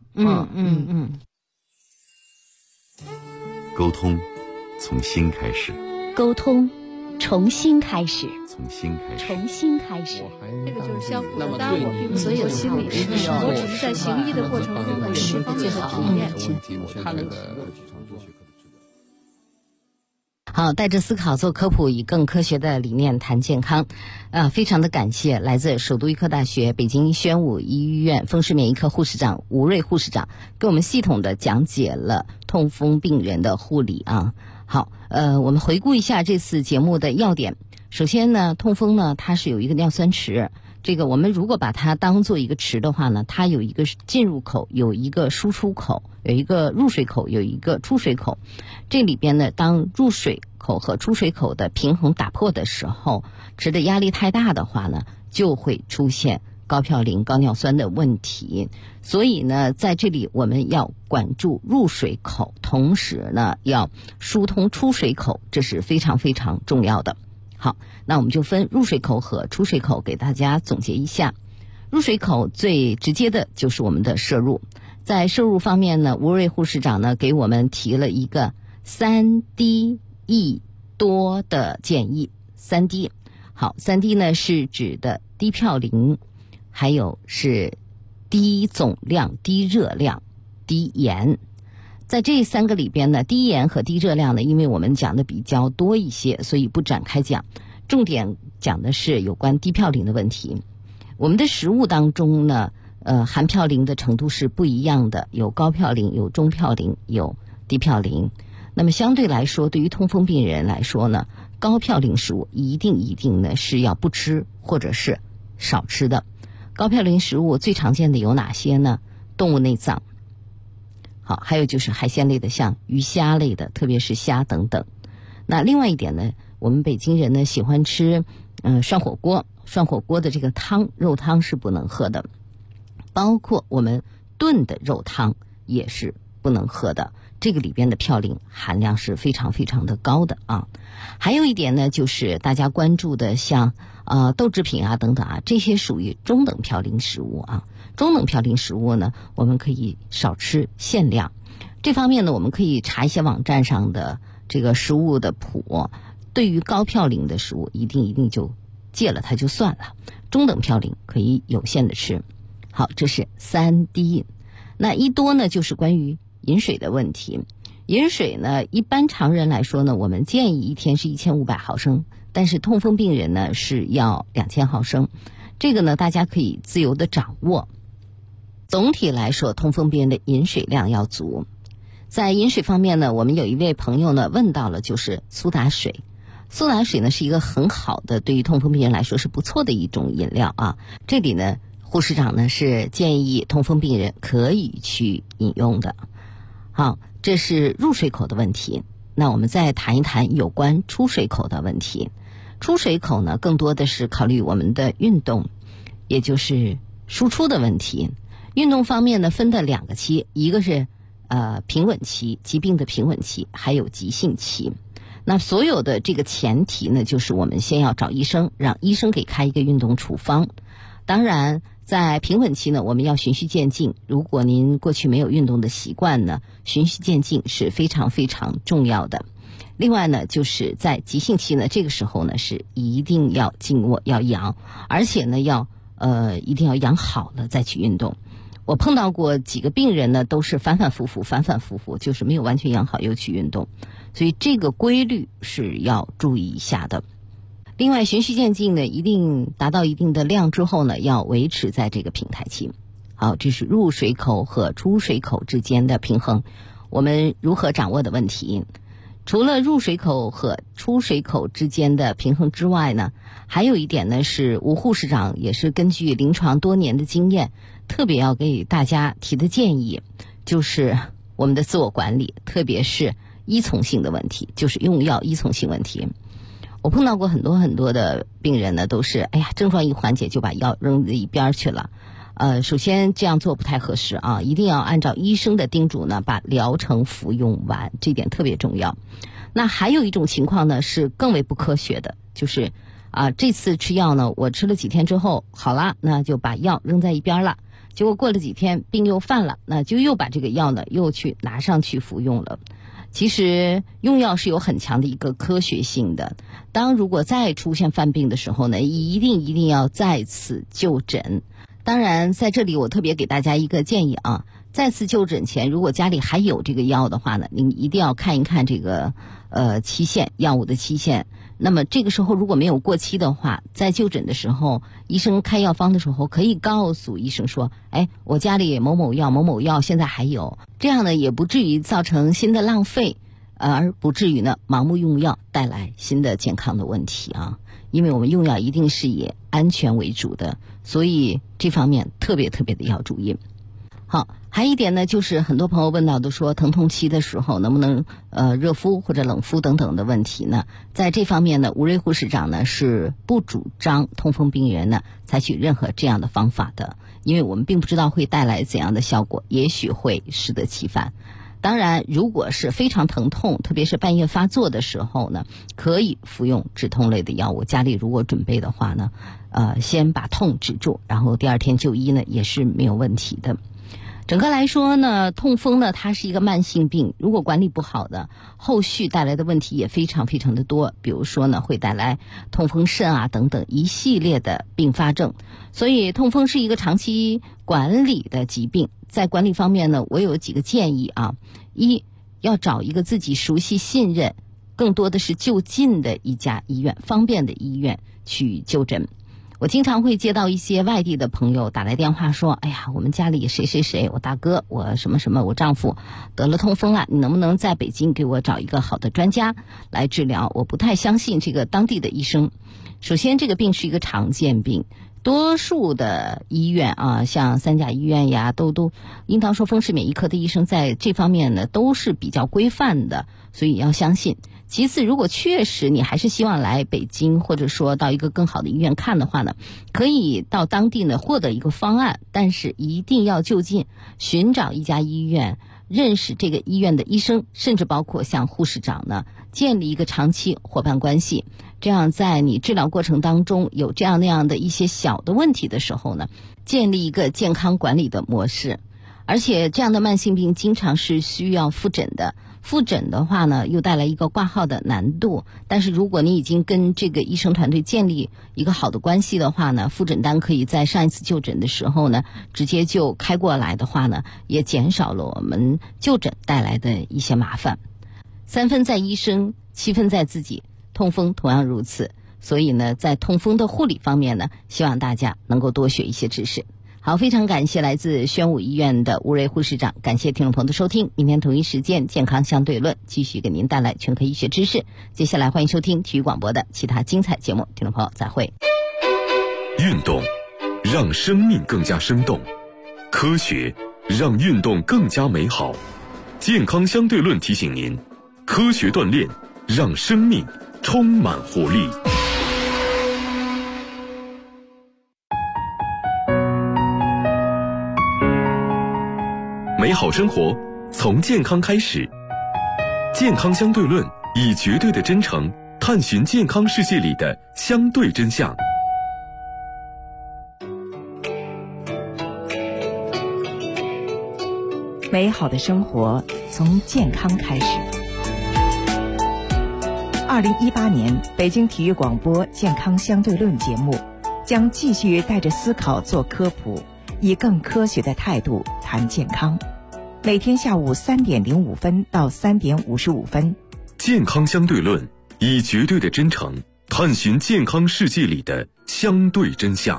沟通从心开始， 沟通重新开始， 从心开始， 重新开始。 这个就是相互的。当然，我并不是心理师，我只是在行医的过程中呢，是最好的练习。 好，带着思考做科普，以更科学的理念谈健康。非常的感谢来自首都医科大学北京宣武医院风湿免疫科护士长吴瑞护士长，给我们系统的讲解了痛风病人的护理啊。好，我们回顾一下这次节目的要点。首先呢，痛风呢，它是有一个尿酸池。这个我们如果把它当做一个池的话呢，它有一个进入口，有一个输出口，有一个入水口，有一个出水口。这里边呢，当入水口和出水口的平衡打破的时候，池的压力太大的话呢，就会出现高嘌呤、高尿酸的问题。所以呢，在这里我们要管住入水口，同时呢，要疏通出水口，这是非常非常重要的。好，那我们就分入水口和出水口给大家总结一下。入水口最直接的就是我们的摄入，在摄入方面呢，吴瑞护士长呢给我们提了一个3低1多的建议。3低，好，3低呢是指的低嘌呤，还有是低总量、低热量、低盐。 在这3个里边呢，低盐和低热量呢，因为我们讲的比较多一些，所以不展开讲，重点讲的是有关低嘌呤的问题。我们的食物当中呢，含嘌呤的程度是不一样的，有高嘌呤，有中嘌呤，有低嘌呤。那么相对来说，对于痛风病人来说呢，高嘌呤食物一定呢是要不吃或者是少吃的。高嘌呤食物最常见的有哪些呢？动物内脏，好，还有就是海鲜类的，像鱼虾类的，特别是虾等等。那另外一点呢，我们北京人呢喜欢吃涮火锅的这个汤，肉汤是不能喝的，包括我们炖的肉汤也是不能喝的，这个里边的嘌呤含量是非常非常的高的啊。还有一点呢，就是大家关注的像豆制品啊等等啊，这些属于中等嘌呤食物啊。中等嘌呤食物呢，我们可以少吃限量。这方面呢，我们可以查一些网站上的这个食物的谱，对于高嘌呤的食物一定就戒了它就算了，中等嘌呤可以有限的吃。好，这是3低。那1多呢，就是关于饮水的问题。饮水呢，一般常人来说呢，我们建议一天是1500毫升，但是痛风病人呢是要2000毫升。这个呢，大家可以自由的掌握。总体来说，痛风病人的饮水量要足。在饮水方面呢，我们有一位朋友呢问到了，就是苏打水。苏打水呢是一个很好的，对于痛风病人来说是不错的一种饮料啊。这里呢，护士长呢是建议痛风病人可以去饮用的。好，这是入水口的问题。那我们再谈一谈有关出水口的问题。出水口呢，更多的是考虑我们的运动，也就是输出的问题。运动方面呢，分的2个期，一个是平稳期，疾病的平稳期，还有急性期。那所有的这个前提呢，就是我们先要找医生，让医生给开一个运动处方。当然在平稳期呢，我们要循序渐进。如果您过去没有运动的习惯呢，循序渐进是非常非常重要的。另外呢，就是在急性期呢，这个时候呢是一定要静卧，要养，而且呢一定要养好了再去运动。我碰到过几个病人呢，都是反反复复，就是没有完全养好又去运动，所以这个规律是要注意一下的。另外，循序渐进呢，一定达到一定的量之后呢，要维持在这个平台期。好，这是入水口和出水口之间的平衡，我们如何掌握的问题。除了入水口和出水口之间的平衡之外呢，还有一点呢，是吴护士长也是根据临床多年的经验，特别要给大家提的建议，就是我们的自我管理，特别是依从性的问题，就是用药依从性问题。我碰到过很多的病人呢，都是症状一缓解就把药扔在一边去了。首先这样做不太合适啊，一定要按照医生的叮嘱呢，把疗程服用完，这点特别重要。那还有一种情况呢，是更为不科学的，就是这次吃药呢，我吃了几天之后好了，那就把药扔在一边了，结果过了几天病又犯了，那就又把这个药呢又去拿上去服用了。其实用药是有很强的一个科学性的，如果再出现犯病的时候呢，一定要再次就诊。当然在这里我特别给大家一个建议啊，再次就诊前，如果家里还有这个药的话呢，您一定要看一看这个期限，药物的期限。那么这个时候如果没有过期的话，在就诊的时候，医生开药方的时候可以告诉医生说，我家里某某药现在还有，这样呢也不至于造成新的浪费，而不至于呢盲目用药带来新的健康的问题啊。因为我们用药一定是以安全为主的，所以这方面特别的要注意。好，还有一点呢，就是很多朋友问到的说，疼痛期的时候能不能热敷或者冷敷等等的问题呢？在这方面呢，吴瑞护士长呢是不主张痛风病人呢采取任何这样的方法的，因为我们并不知道会带来怎样的效果，也许会适得其反。当然如果是非常疼痛，特别是半夜发作的时候呢，可以服用止痛类的药物，家里如果准备的话呢，先把痛止住，然后第二天就医呢也是没有问题的。 整个来说呢，痛风呢它是一个慢性病，如果管理不好的，后续带来的问题也非常非常的多，比如说呢会带来痛风肾啊等等一系列的并发症。所以痛风是一个长期管理的疾病，在管理方面呢，我有几个建议啊。一，要找一个自己熟悉信任，更多的是就近的一家医院，方便的医院去就诊。我经常会接到一些外地的朋友打来电话说，哎呀，我们家里谁谁谁，我大哥，我什么什么，我丈夫得了痛风了，你能不能在北京给我找一个好的专家来治疗？我不太相信这个当地的医生。首先这个病是一个常见病，多数的医院啊，像三甲医院呀，都应当说风湿免疫科的医生在这方面呢都是比较规范的，所以要相信。其次，如果确实你还是希望来北京，或者说到一个更好的医院看的话呢，可以到当地呢获得一个方案，但是一定要就近寻找一家医院，认识这个医院的医生，甚至包括像护士长呢，建立一个长期伙伴关系。这样在你治疗过程当中有这样那样的一些小的问题的时候呢，建立一个健康管理的模式。而且这样的慢性病经常是需要复诊的，复诊的话呢又带来一个挂号的难度，但是如果你已经跟这个医生团队建立一个好的关系的话呢，复诊单可以在上一次就诊的时候呢直接就开过来的话呢，也减少了我们就诊带来的一些麻烦。3分在医生，7分在自己，痛风同样如此。所以呢，在痛风的护理方面呢，希望大家能够多学一些知识。好，非常感谢来自宣武医院的吴瑞护士长，感谢听众朋友的收听。明天同一时间健康相对论继续给您带来全科医学知识。接下来欢迎收听体育广播的其他精彩节目，听众朋友再会。 运动让生命更加生动，科学让运动更加美好。健康相对论提醒您，科学锻炼让生命充满活力。美好生活从健康开始，健康相对论以绝对的真诚探寻健康世界里的相对真相。 美好的生活从健康开始。2018年北京体育广播健康相对论节目将继续带着思考做科普，以更科学的态度谈健康。每天下午3点05分到3点55分， 健康相对论以绝对的真诚探寻健康世界里的相对真相。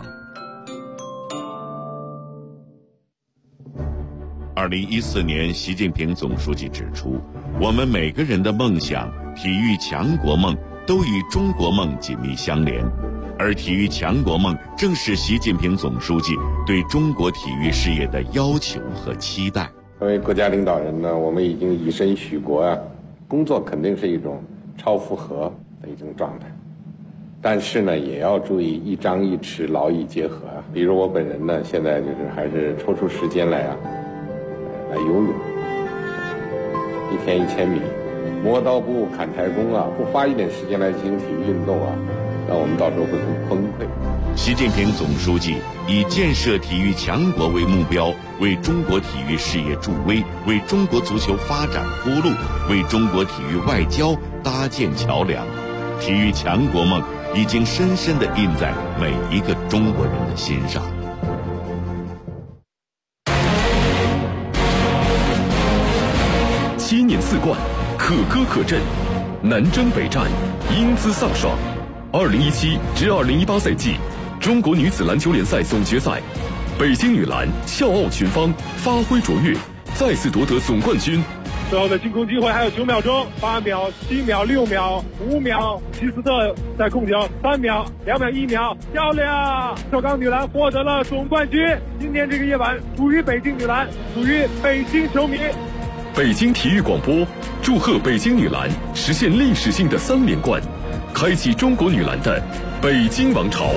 2014年，习近平总书记指出，我们每个人的梦想、体育强国梦都与中国梦紧密相连，而体育强国梦正是习近平总书记对中国体育事业的要求和期待。 作为国家领导人呢，我们已经以身许国啊，工作肯定是一种超负荷的一种状态，但是呢，也要注意一张一弛，劳逸结合啊。比如我本人呢，现在就是还是抽出时间来游泳，1天1000米，磨刀不误砍柴工啊，不花一点时间来进行体育运动啊，那我们到时候会很崩溃。 习近平总书记以建设体育强国为目标，为中国体育事业助威，为中国足球发展铺路，为中国体育外交搭建桥梁。体育强国梦已经深深地印在每一个中国人的心上。 7年4冠，可歌可阵，南征北战，英姿飒爽。2017至2018赛季中国女子篮球联赛总决赛，北京女篮笑傲群芳，发挥卓越，再次夺得总冠军。 最后的进攻机会还有9秒钟，8秒、7秒、6秒、5秒，齐斯特在控球，3秒、2秒、1秒，漂亮！首钢女篮获得了总冠军。今天这个夜晚属于北京女篮，属于北京球迷。 北京体育广播祝贺北京女篮实现历史性的3连冠，开启中国女篮的北京王朝。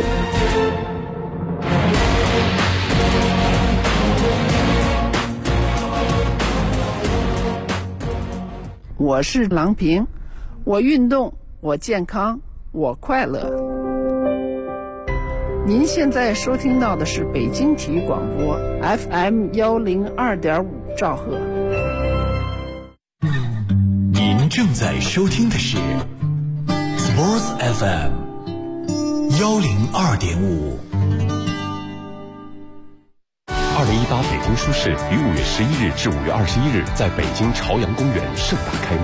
我是郎平，我运动，我健康，我快乐。 您现在收听到的是北京体育广播 FM 102.5兆赫。 您正在收听的是 Sports FM 102.5。 2018北京书市于5月11日至5月21日在北京朝阳公园盛大开幕。